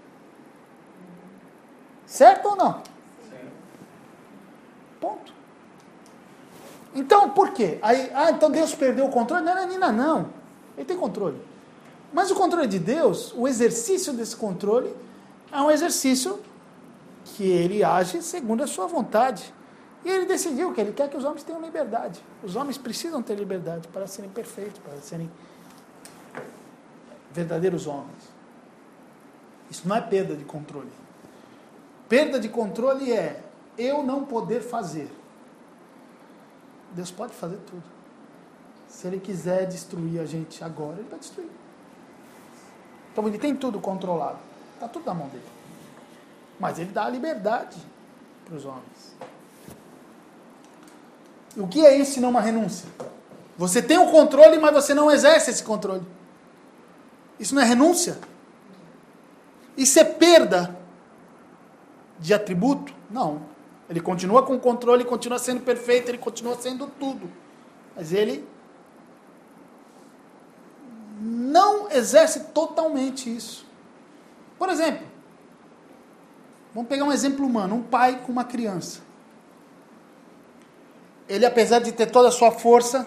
A: Certo ou não?
G: Certo.
A: Ponto. Então, por quê? Aí, ah, então Deus perdeu o controle? Não, não, não, não. Ele tem controle. Mas o controle de Deus, o exercício desse controle, é um exercício que ele age segundo a sua vontade. E ele decidiu que ele quer que os homens tenham liberdade. Os homens precisam ter liberdade para serem perfeitos, para serem verdadeiros homens. Isso não é perda de controle. Perda de controle é eu não poder fazer. Deus pode fazer tudo. Se ele quiser destruir a gente agora, ele vai destruir. Então ele tem tudo controlado. Está tudo na mão dele. Mas ele dá a liberdade para os homens. E o que é isso senão uma renúncia? Você tem o controle, mas você não exerce esse controle. Isso não é renúncia? Isso é perda. de atributo? Não. Ele continua com controle, ele continua sendo perfeito, ele continua sendo tudo. Mas ele não exerce totalmente isso. Por exemplo, vamos pegar um exemplo humano, um pai com uma criança. Ele, apesar de ter toda a sua força,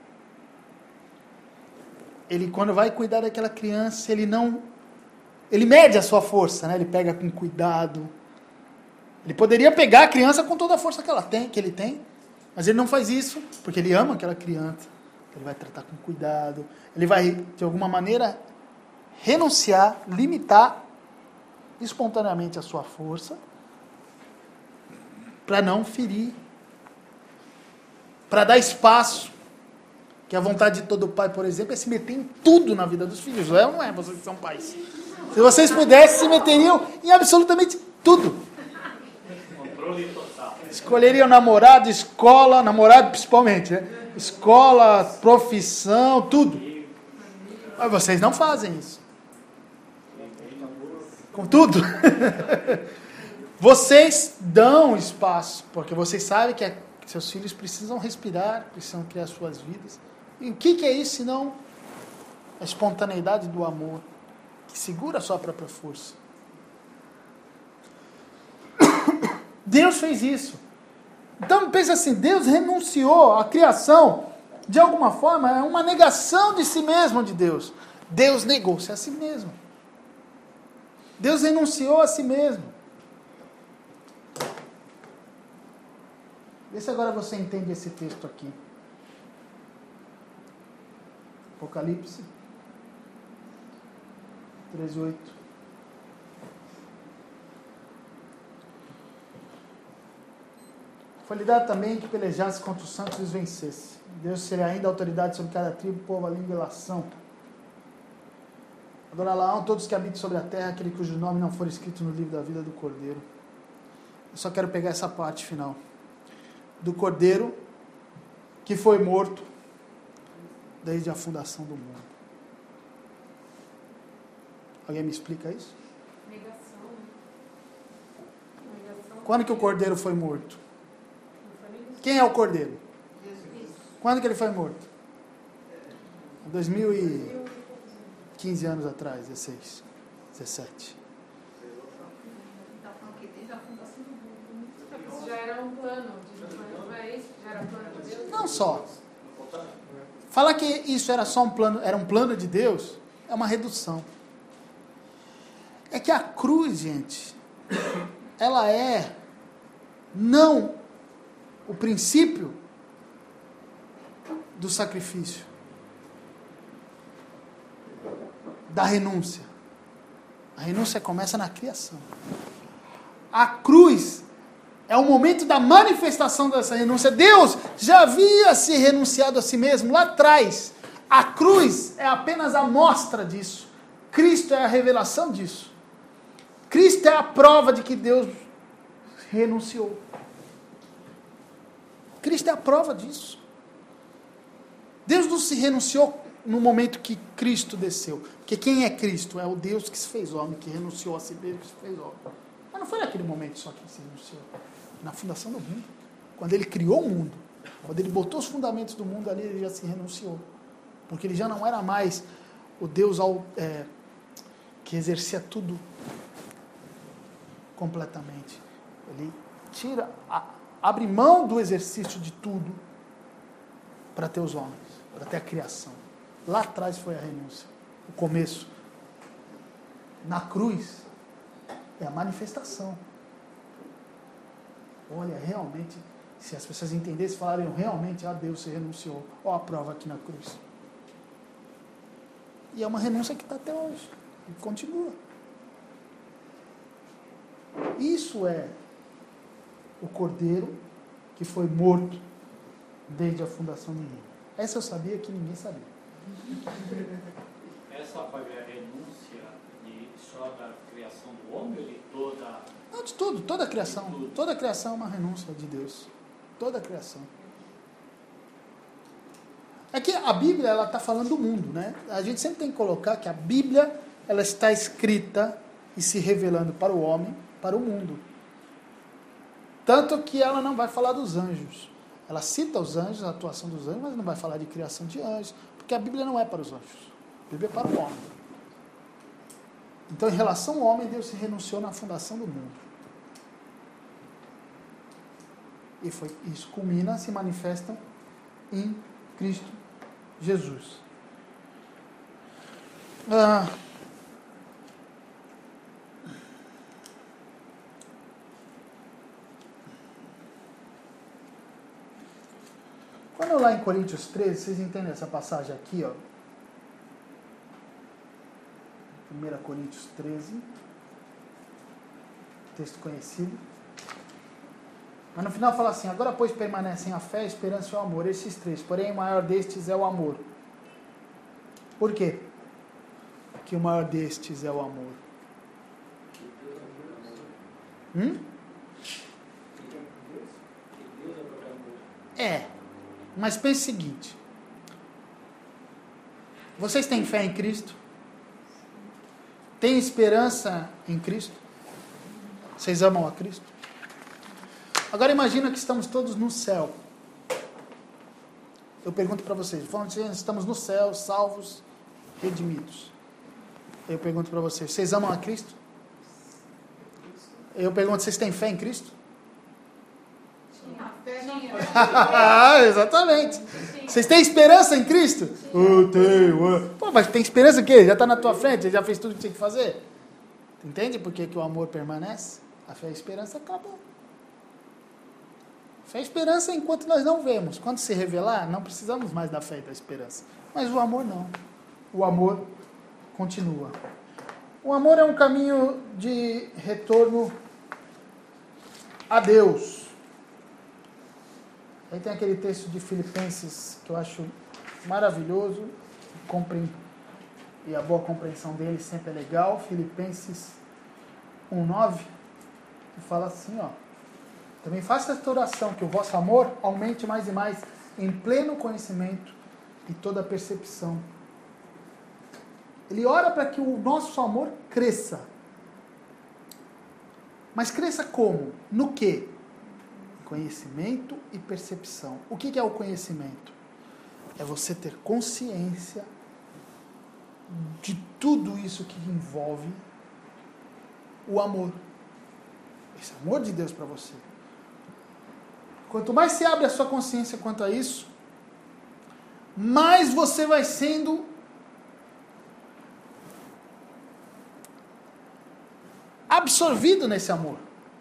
A: ele, quando vai cuidar daquela criança, ele não... Ele mede a sua força, né? Ele pega com cuidado. Ele poderia pegar a criança com toda a força que ela tem, que ele tem, mas ele não faz isso, porque ele ama aquela criança. Ele vai tratar com cuidado. Ele vai, de alguma maneira, renunciar, limitar espontaneamente a sua força para não ferir, para dar espaço, que a vontade de todo pai, por exemplo, é se meter em tudo na vida dos filhos. É ou não é? Vocês que são pais. Se vocês pudessem, se meteriam em absolutamente tudo.
G: Controle total.
A: Escolheriam namorado, escola, namorado principalmente, né? Escola, profissão, tudo. Mas vocês não fazem isso. Com tudo. Vocês dão espaço, porque vocês sabem que seus filhos precisam respirar, precisam criar suas vidas. E o que, que é isso, senão a espontaneidade do amor, que segura a sua própria força. Deus fez isso. Então pensa assim, Deus renunciou à criação, de alguma forma, é uma negação de si mesmo de Deus. Deus negou-se a si mesmo. Deus renunciou a si mesmo. Vê se agora você entende esse texto aqui. Apocalipse treze, oito. Foi-lhe dado também que pelejasse contra os santos e os vencesse. Deus seria ainda autoridade sobre cada tribo, povo, língua e nação. Adorá-la todos que habitam sobre a terra, aquele cujo nome não for escrito no livro da vida do Cordeiro. Eu só quero pegar essa parte final. Do Cordeiro que foi morto desde a fundação do mundo. Alguém me explica isso?
E: Negação. Negação.
A: Quando que o Cordeiro foi morto? Quem é o Cordeiro?
D: Jesus.
A: Quando que ele foi morto? dois mil e quinze anos atrás, dezesseis, dezessete.
D: Está falando que desde a fundação do mundo.
E: Isso já era um plano de Deus, não é isso? Já era plano de Deus?
A: Não só. Falar que isso era só um plano, era um plano de Deus, é uma redução. É que a cruz, gente, ela é não o princípio do sacrifício, da renúncia. A renúncia começa na criação. A cruz é o momento da manifestação dessa renúncia. Deus já havia se renunciado a si mesmo lá atrás. A cruz é apenas a mostra disso. Cristo é a revelação disso. Cristo é a prova de que Deus renunciou. Cristo é a prova disso. Deus não se renunciou no momento que Cristo desceu. Porque quem é Cristo? É o Deus que se fez homem, que renunciou a si mesmo, que se fez homem. Mas não foi naquele momento só que ele se renunciou. Na fundação do mundo. Quando ele criou o mundo. Quando ele botou os fundamentos do mundo ali, ele já se renunciou. Porque ele já não era mais o Deus ao, é, que exercia tudo completamente. Ele tira, a, abre mão do exercício de tudo para ter os homens, para ter a criação. Lá atrás foi a renúncia, o começo. Na cruz é a manifestação. Olha, realmente, se as pessoas entendessem, falariam realmente, ah, Deus se renunciou. Olha a prova aqui na cruz. E é uma renúncia que está até hoje. E continua. Isso é o Cordeiro que foi morto desde a fundação do mundo. Essa eu sabia que ninguém sabia.
H: Essa foi a renúncia de, só da criação do homem ou de toda...
A: Não, de tudo, toda a criação. Toda a criação é uma renúncia de Deus. Toda a criação. É que a Bíblia, ela está falando do mundo, né? A gente sempre tem que colocar que a Bíblia, ela está escrita e se revelando para o homem, para o mundo. Tanto que ela não vai falar dos anjos. Ela cita os anjos, a atuação dos anjos, mas não vai falar de criação de anjos, porque a Bíblia não é para os anjos. A Bíblia é para o homem. Então, em relação ao homem, Deus se renunciou na fundação do mundo. E foi, isso culmina, se manifesta em Cristo Jesus. Ah, quando lá em Coríntios treze, vocês entendem essa passagem aqui, ó? primeira Coríntios treze, texto conhecido. Mas no final fala assim: agora, pois, permanecem a fé, a esperança e o amor, esses três. Porém, o maior destes é o amor. Por quê? Que o maior destes é o amor. Hum? É. Mas pense o seguinte: vocês têm fé em Cristo? Têm esperança em Cristo? Vocês amam a Cristo? Agora imagina que estamos todos no céu. Eu pergunto para vocês, estamos no céu, salvos, redimidos. Eu pergunto para vocês, vocês amam a Cristo? Eu pergunto, vocês têm fé em Cristo?
D: A fé não é.
A: Ah, exatamente. Sim. Vocês têm esperança em Cristo? Eu tenho. Pô, mas tem esperança o quê? Já está na tua frente, já fez tudo o que tinha que fazer. Entende por que, que o amor permanece? A fé e a esperança acabam. Fé e esperança enquanto nós não vemos. Quando se revelar, não precisamos mais da fé e da esperança. Mas o amor não. O amor continua. O amor é um caminho de retorno a Deus. Aí tem aquele texto de Filipenses que eu acho maravilhoso, e a boa compreensão dele sempre é legal. Filipenses um, nove, que fala assim, ó: também faça esta oração, que o vosso amor aumente mais e mais em pleno conhecimento e toda percepção. Ele ora para que o nosso amor cresça. Mas cresça como? No quê? Conhecimento e percepção. O que é o conhecimento? É você ter consciência de tudo isso que envolve o amor. Esse amor de Deus para você. Quanto mais você abre a sua consciência quanto a isso, mais você vai sendo absorvido nesse amor.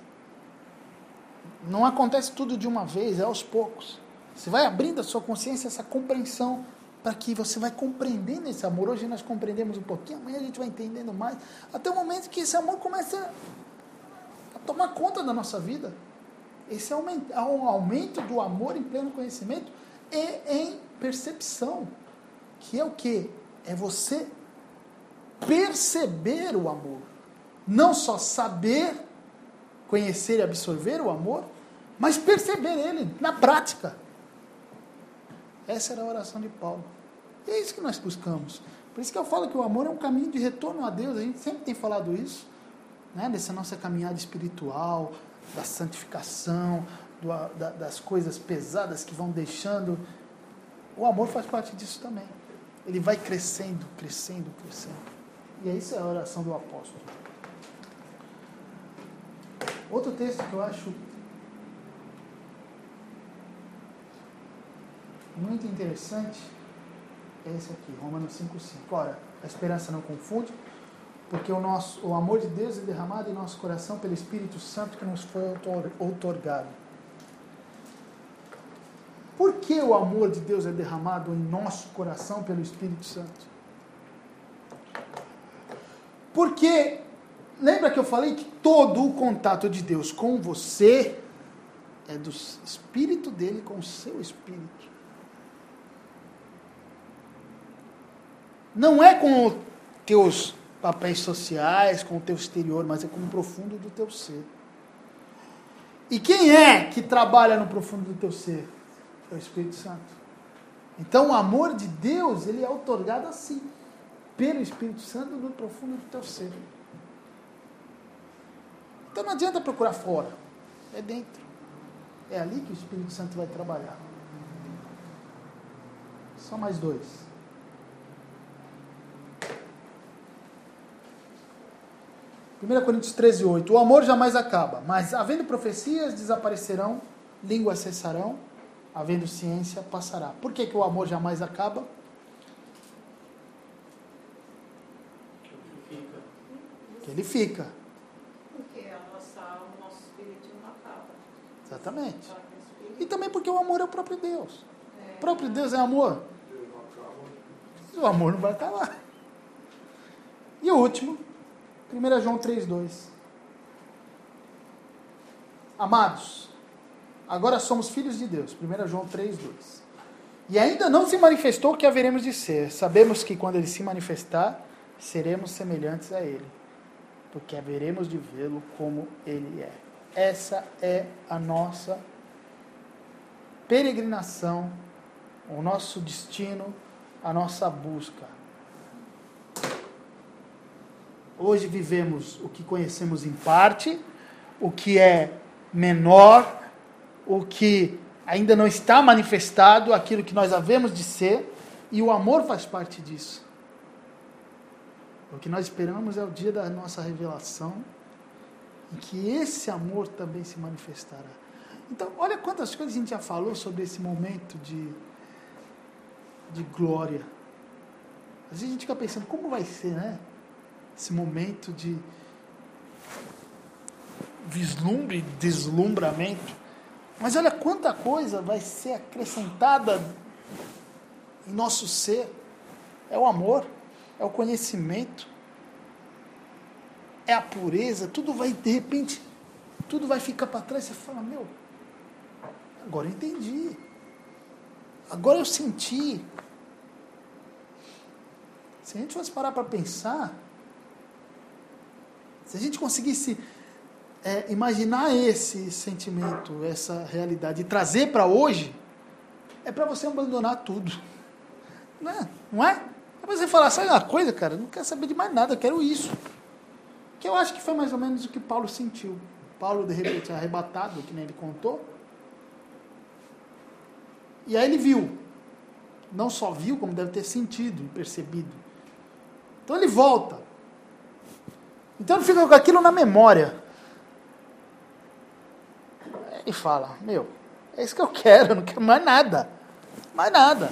A: Não acontece tudo de uma vez, é aos poucos. Você vai abrindo a sua consciência, essa compreensão, para que você vai compreendendo esse amor. Hoje nós compreendemos um pouquinho, amanhã a gente vai entendendo mais, até o momento que esse amor começa a tomar conta da nossa vida. Esse é um aumento do amor em pleno conhecimento e em percepção. Que é o quê? É você perceber o amor. Não só saber, conhecer e absorver o amor, mas perceber ele na prática. Essa era a oração de Paulo. E é isso que nós buscamos. Por isso que eu falo que o amor é um caminho de retorno a Deus. A gente sempre tem falado isso, né? Dessa nossa caminhada espiritual, da santificação, do, da, das coisas pesadas que vão deixando. O amor faz parte disso também. Ele vai crescendo, crescendo, crescendo. E isso é a oração do apóstolo. Outro texto que eu acho muito interessante é esse aqui, Romanos cinco, cinco. Ora, a esperança não confunde, porque o, nosso, o amor de Deus é derramado em nosso coração pelo Espírito Santo que nos foi outorgado. Por que o amor de Deus é derramado em nosso coração pelo Espírito Santo? Porque, lembra que eu falei que todo o contato de Deus com você é do Espírito dele com o seu Espírito. Não é com os teus papéis sociais, com o teu exterior, mas é com o profundo do teu ser. E quem é que trabalha no profundo do teu ser? É o Espírito Santo. Então o amor de Deus, ele é outorgado assim, pelo Espírito Santo no profundo do teu ser. Então não adianta procurar fora, é dentro. É ali que o Espírito Santo vai trabalhar. Só mais dois. primeira Coríntios treze, oito. O amor jamais acaba, mas havendo profecias desaparecerão, línguas cessarão, havendo ciência passará. Por que que o amor jamais acaba? Que ele fica.
D: Porque a nossa alma, o nosso espírito não acaba.
A: Exatamente. E também porque o amor é o próprio Deus. O próprio Deus é amor. O amor não vai acabar. E o último, primeira João três, dois. Amados, agora somos filhos de Deus. primeira João três, dois. E ainda não se manifestou o que haveremos de ser. Sabemos que quando ele se manifestar, seremos semelhantes a ele, porque haveremos de vê-lo como ele é. Essa é a nossa peregrinação, o nosso destino, a nossa busca. Hoje vivemos o que conhecemos em parte, o que é menor, o que ainda não está manifestado, aquilo que nós havemos de ser, e o amor faz parte disso. O que nós esperamos é o dia da nossa revelação, em que esse amor também se manifestará. Então, olha quantas coisas a gente já falou sobre esse momento de, de glória. Às vezes a gente fica pensando, como vai ser, né? Esse momento de vislumbre, deslumbramento. Mas olha quanta coisa vai ser acrescentada em nosso ser. É o amor, é o conhecimento, é a pureza. Tudo vai, de repente, tudo vai ficar para trás. Você fala, meu, agora eu entendi. Agora eu senti. Se a gente fosse parar para pensar, se a gente conseguisse é, imaginar esse sentimento, essa realidade, e trazer para hoje, é para você abandonar tudo. Não é? Não é? É para você falar, sabe uma coisa, cara? Eu não quero saber de mais nada, eu quero isso. Que eu acho que foi mais ou menos o que Paulo sentiu. Paulo, de repente, arrebatado, que nem ele contou. E aí ele viu. Não só viu, como deve ter sentido e percebido. Então ele volta. Então ele fica com aquilo na memória. E fala, meu, é isso que eu quero, eu não quero mais nada. Mais nada.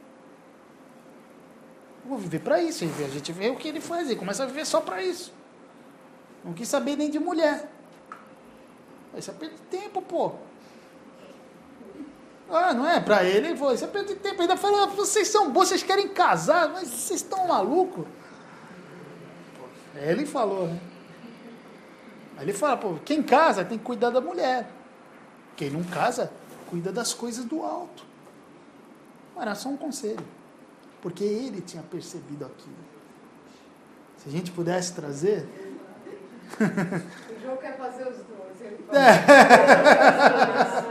A: Vou viver para isso. A gente vê o que ele faz e começa a viver só para isso. Não quis saber nem de mulher. Aí você perde tempo, pô. Ah, não é? Para ele, ele falou, você perde tempo. Ainda falou, vocês são bons, vocês querem casar, mas vocês estão malucos. Ele falou, né? Aí ele fala, pô, quem casa tem que cuidar da mulher. Quem não casa, cuida das coisas do alto. Mas era só um conselho. Porque ele tinha percebido aquilo. Se a gente pudesse trazer...
E: O João quer fazer os dois. Ele
A: É.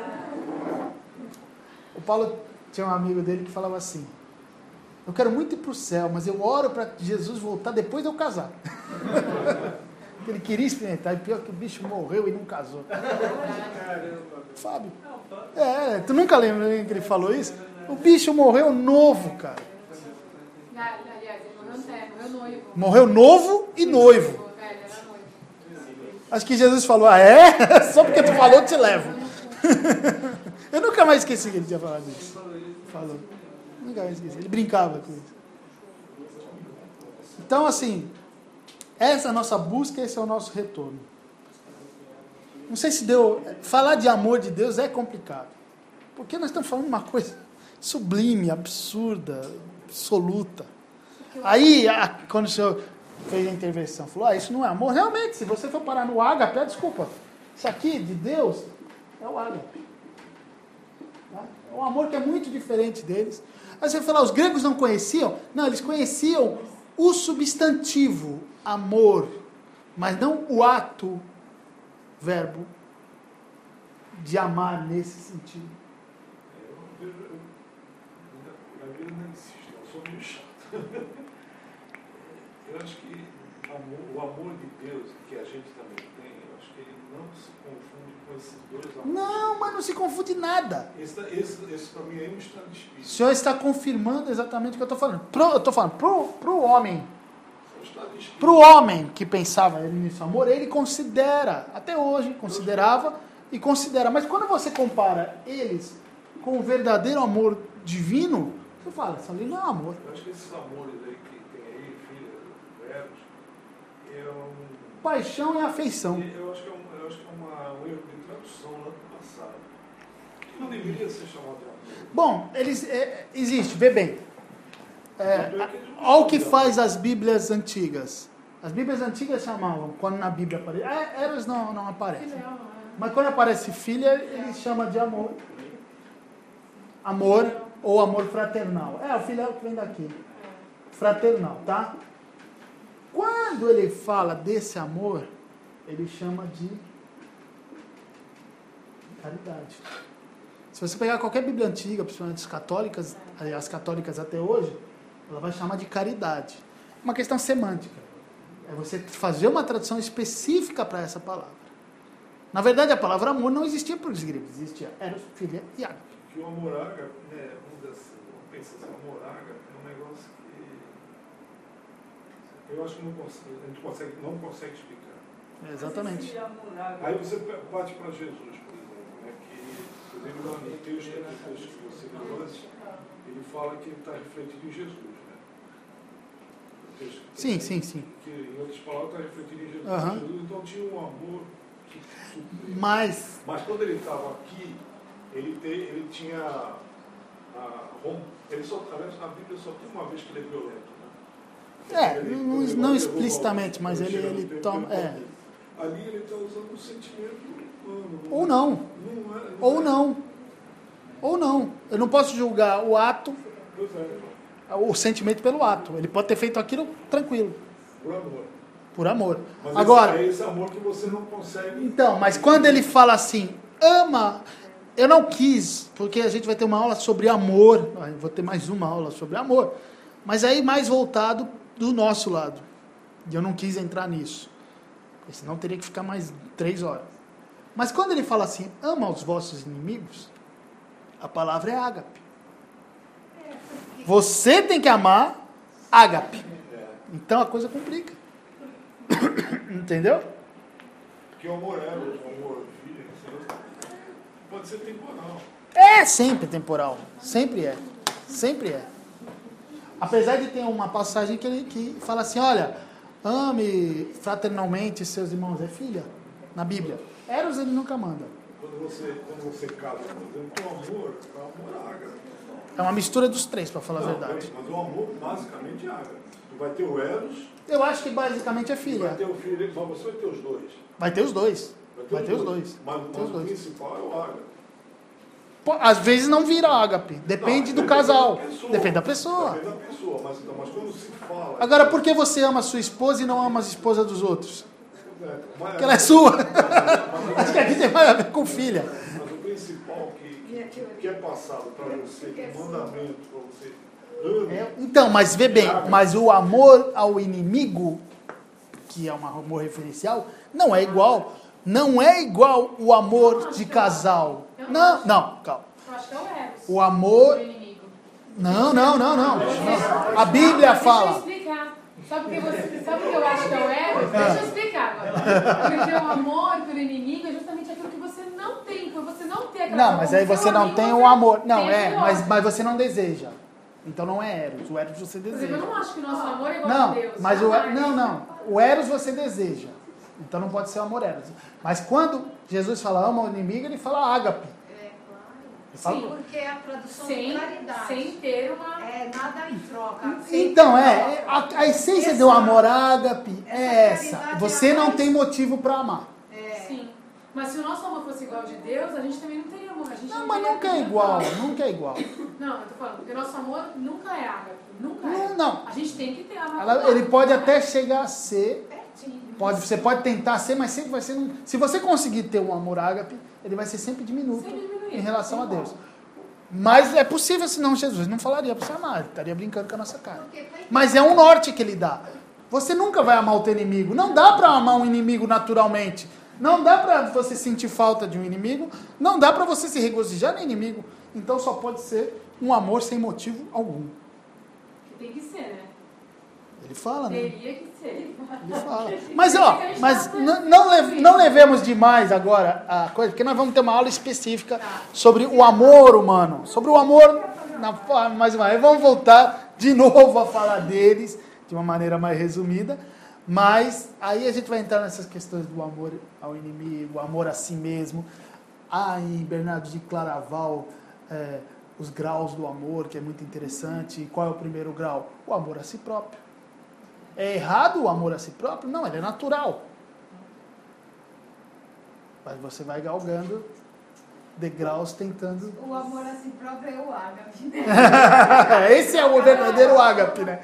A: O Paulo tinha um amigo dele que falava assim, eu quero muito ir para o céu, mas eu oro para Jesus voltar depois de eu casar. Ele queria experimentar, e pior que o bicho morreu e não casou. Fábio. É, tu nunca lembra que ele falou isso? O bicho morreu novo, cara.
E: Aliás, ele morreu, é, morreu noivo.
A: Morreu novo e noivo.
E: É, ele era noivo.
A: Acho que Jesus falou, ah é? Só porque tu falou, eu te levo. Eu nunca mais esqueci que ele tinha falado isso. Falou. Nunca mais esqueci. Ele brincava com isso. Então, assim, essa é a nossa busca, esse é o nosso retorno. Não sei se deu... Falar de amor de Deus é complicado. Porque nós estamos falando de uma coisa sublime, absurda, absoluta. Aí, a, quando o senhor fez a intervenção, falou, ah, isso não é amor. Realmente, se você for parar no ágape, desculpa, isso aqui de Deus é o ágape. Tá? É um amor que é muito diferente deles. Aí você vai falar, os gregos não conheciam? Não, eles conheciam o substantivo, amor, mas não o ato, verbo, de amar nesse sentido.
B: Eu, eu, eu, na Bíblia não existe, eu sou meio chato. Eu acho que amor, o amor de Deus que a gente também tem, eu acho que ele não se confunde com esses dois amores.
A: Não, mas não se confunde nada.
B: Esse, esse, esse para mim é um estado de
A: O
B: espírito.
A: Senhor está confirmando exatamente o que eu estou falando. Pro, eu estou falando para o homem.
B: É um estado de espírito.
A: Para o homem que pensava nisso amor, ele considera, até hoje, considerava e considera. Mas quando você compara eles com o verdadeiro amor divino, você fala, isso ali não é amor.
B: Eu acho que esses amores aí que tem aí, filha, Eros, é um...
A: Paixão é afeição.
B: Eu acho que é, um, eu acho que é uma, um erro de tradução lá do passado. Que não deveria ser chamado de amor.
A: Bom, eles, é, existe, vê bem. É, olha o que faz as Bíblias antigas. As Bíblias antigas chamavam, quando na Bíblia aparece, é, Eros não, não aparece. Mas quando aparece filha, ele chama de amor. Amor ou amor fraternal. É, o filho é o que vem daqui. Fraternal, tá? Quando ele fala desse amor, ele chama de caridade. Se você pegar qualquer Bíblia antiga, principalmente as católicas, as católicas até hoje, ela vai chamar de caridade. Uma questão semântica. É você fazer uma tradução específica para essa palavra. Na verdade, a palavra amor não existia para os gregos. Existia Eros, filha e ágape.
B: Que o amor ágape, né, vamos dizer assim, vamos pensar assim, o amor ágape é um negócio que eu acho que não consegue, a gente consegue, não consegue explicar.
A: É, exatamente.
B: Aí você parte para Jesus, por exemplo, né, que, por exemplo, no texto, no texto que você leu antes, ele fala que ele está refletido em Jesus, né? O texto que
A: Sim,
B: tem,
A: sim, sim.
B: Que, em outras palavras, está refletido em Jesus.
A: Uhum.
B: Jesus. Então tinha um amor que supria.
A: Mas,
B: Mas quando ele estava aqui, ele, te, ele tinha. A, ele só, aliás, na Bíblia só tem uma vez que ele é violento. Né?
A: é,
B: Ele-
A: não,
B: ele
A: não
B: derruba
A: explicitamente,
B: alguém,
A: mas
B: quando
A: ele,
B: chega no
A: ele
B: tempo,
A: toma.
B: ele
A: É.
B: pode- Ali ele está usando um sentimento humano.
A: Ou não.
B: Não é, não
A: Ou
B: é.
A: não. Ou não. Eu não posso julgar o ato,
B: Pois é,
A: o sentimento pelo ato. Ele pode ter feito aquilo tranquilo,
B: por amor.
A: por amor.
B: Mas
A: Agora,
B: esse, é esse amor que você não consegue.
A: então, mas quando ele fala assim, ama, eu não quis, porque a gente vai ter uma aula sobre amor, eu vou ter mais uma aula sobre amor, mas aí mais voltado do nosso lado. E eu não quis entrar nisso, porque senão teria que ficar mais três horas. Mas quando ele fala assim, ama os vossos inimigos, a palavra é ágape. Você tem que amar ágape. Então a coisa complica. Entendeu?
B: Que o amor é, o amor filho, pode ser temporal.
A: É sempre temporal. Sempre é. Sempre é. Apesar de ter uma passagem que, ele, que fala assim, olha, ame fraternalmente seus irmãos. É filha? Na Bíblia. Eros ele nunca manda.
B: Quando você, quando você casa, por exemplo, o amor é o amor ágape.
A: É uma mistura dos três, para falar
B: Não,
A: a verdade.
B: Mas o amor basicamente é ágape. Tu vai ter o Eros,
A: Eu acho que basicamente é
B: vai
A: filha.
B: ter o filho, mas você vai ter os dois.
A: Vai ter os dois. Vai ter os dois.
B: Mas,
A: Vai ter
B: mas
A: os
B: o
A: dois.
B: principal é o ágape.
A: Pô, às vezes não vira ágape. Depende
B: Não,
A: do casal.
B: da pessoa.
A: Depende da pessoa.
B: Depende da pessoa. Mas, então, mas quando se fala...
A: Agora, por que você ama a sua esposa e não ama a esposa dos outros?
B: Mas,
A: Porque ela é sua. Acho que aqui tem mais a ver com filha.
B: mas o principal que, que, que é passado para você, que o mandamento para você... Ame,
A: É, então, mas vê bem, mas o amor ao inimigo, que é um amor referencial, não é igual. Não é igual o amor de casal. Não, não, calma.
E: Eu acho que é o Eros.
A: O amor.
E: O inimigo.
A: Não, não, não, não. não. A Bíblia
E: Deixa eu
A: fala.
E: explicar. Sabe por que você, sabe por que eu acho que é o Eros? Deixa eu explicar agora. Porque o amor pelo inimigo é justamente aquilo que você não tem. Por você não ter aquela
A: Não, mas aí
E: com
A: você
E: seu
A: não
E: amigo,
A: tem
E: você
A: o amor. Não,
E: tem
A: é,
E: aquele
A: mas,
E: outro.
A: mas você não deseja. Então não é Eros. O Eros você
E: Por exemplo, eu
A: deseja.
E: não acho que o nosso amor é igual
A: Não,
E: a Deus.
A: mas o
E: jamais.
A: não, não. O Eros você deseja. Então não pode ser o amor Eros. Mas quando Jesus fala ama o inimigo, ele fala ágape.
D: É, claro.
A: Ele fala-
E: Sim.
D: Porque é a tradução
E: Sem,
D: de caridade.
E: sem ter uma...
D: É nada em troca. Sem
A: Então,
D: ter
A: é,
D: troca.
A: a, a essência do amor ágape é essa. Você não tem motivo para amar.
D: É.
E: Sim. Mas se o nosso amor fosse igual ao de Deus, a gente também não teria amor. A gente
A: Não, mas
E: teria
A: nunca é
E: teria
A: igual,
E: amor.
A: nunca é igual.
E: Não, eu tô falando, porque o nosso amor nunca é ágape. Nunca
A: Não,
E: é.
A: não.
E: A gente tem que ter amor.
A: Ela- ele pode até chegar a ser,
D: Pertinho.
A: pode, você pode tentar ser, mas sempre vai ser... um- se você conseguir ter um amor ágape, ele vai ser sempre diminuto
E: Sempre diminuir.
A: em relação a
E: Sim,
A: Deus.
E: bom.
A: Mas é possível, senão Jesus não falaria para você amar, ele estaria brincando com a nossa cara.
D: Porque vai-
A: Mas é um norte que ele dá. Você nunca vai amar o teu inimigo. Não dá para amar um inimigo naturalmente. Não dá para você sentir falta de um inimigo. Não dá para você se regozijar no inimigo. Então só pode ser um amor sem motivo algum.
E: Que tem que ser, né?
A: Ele fala, né?
E: Teria que ser.
A: Ele fala. Mas, ó, mas n- não, le- não levemos demais agora a coisa, porque nós vamos ter uma aula específica sobre o amor humano. Sobre o amor, na, mais uma vez, vamos voltar de novo a falar deles, de uma maneira mais resumida, mas aí a gente vai entrar nessas questões do amor ao inimigo, o amor a si mesmo. Ah, em Bernardo de Claraval, é, os graus do amor, que é muito interessante. E qual é o primeiro grau? O amor a si próprio. É errado o amor a si próprio? Não, ele é natural. Mas você vai galgando degraus tentando...
D: O amor a si próprio é o ágape, né?
A: Esse é o verdadeiro ágape, né?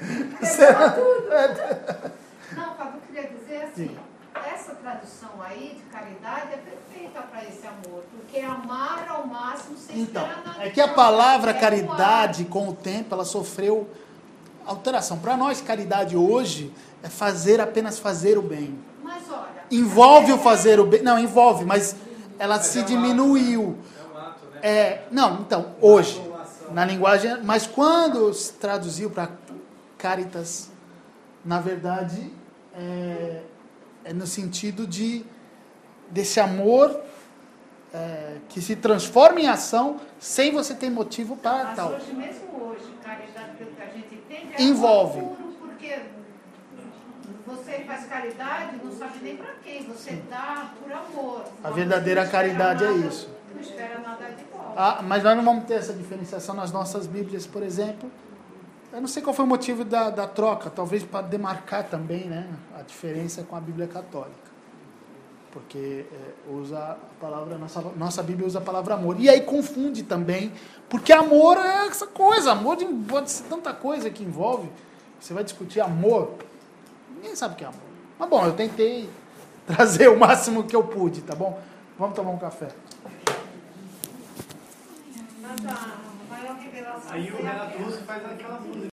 D: Não, Fábio, eu queria dizer assim, essa tradução aí de caridade é perfeita para esse amor, porque é amar ao máximo sem
A: Então,
D: esperar nada.
A: é que a
D: de
A: palavra
D: troca, é
A: caridade, com o tempo, ela sofreu alteração. Para nós, caridade hoje é fazer apenas fazer o bem.
D: doar. Mas olha...
A: Envolve o fazer o bem. Não, envolve, mas ela se diminuiu.
F: É um ato, né?
A: É, não, então, hoje, na linguagem, mas quando se traduziu para caritas, na verdade, é, é no sentido de desse amor é, que se transforma em ação sem você ter motivo para
D: Mas
A: tal.
D: hoje, mesmo hoje, caridade pelo que a gente entende é
A: Envolve.
D: amor puro, porque você faz caridade, não sabe nem para quem, você dá por amor.
A: A verdadeira
D: Não espera
A: caridade é
D: nada-
A: isso.
D: Não espera nada de volta.
A: Ah, mas nós não vamos ter essa diferenciação nas nossas Bíblias, por exemplo. Eu não sei qual foi o motivo da, da troca, talvez para demarcar também, né, a diferença com a Bíblia católica. Porque é, usa a palavra, nossa, nossa Bíblia usa a palavra amor. E aí confunde também, porque amor é essa coisa, amor de- pode ser tanta coisa que envolve. Você vai discutir amor, ninguém sabe o que é amor. Mas bom, eu tentei trazer o máximo que eu pude, tá bom? Vamos tomar um café.
D: Mas a maior revelação
F: Aí o
D: foi
F: Renato
D: aquela.
F: Russo faz aquela música.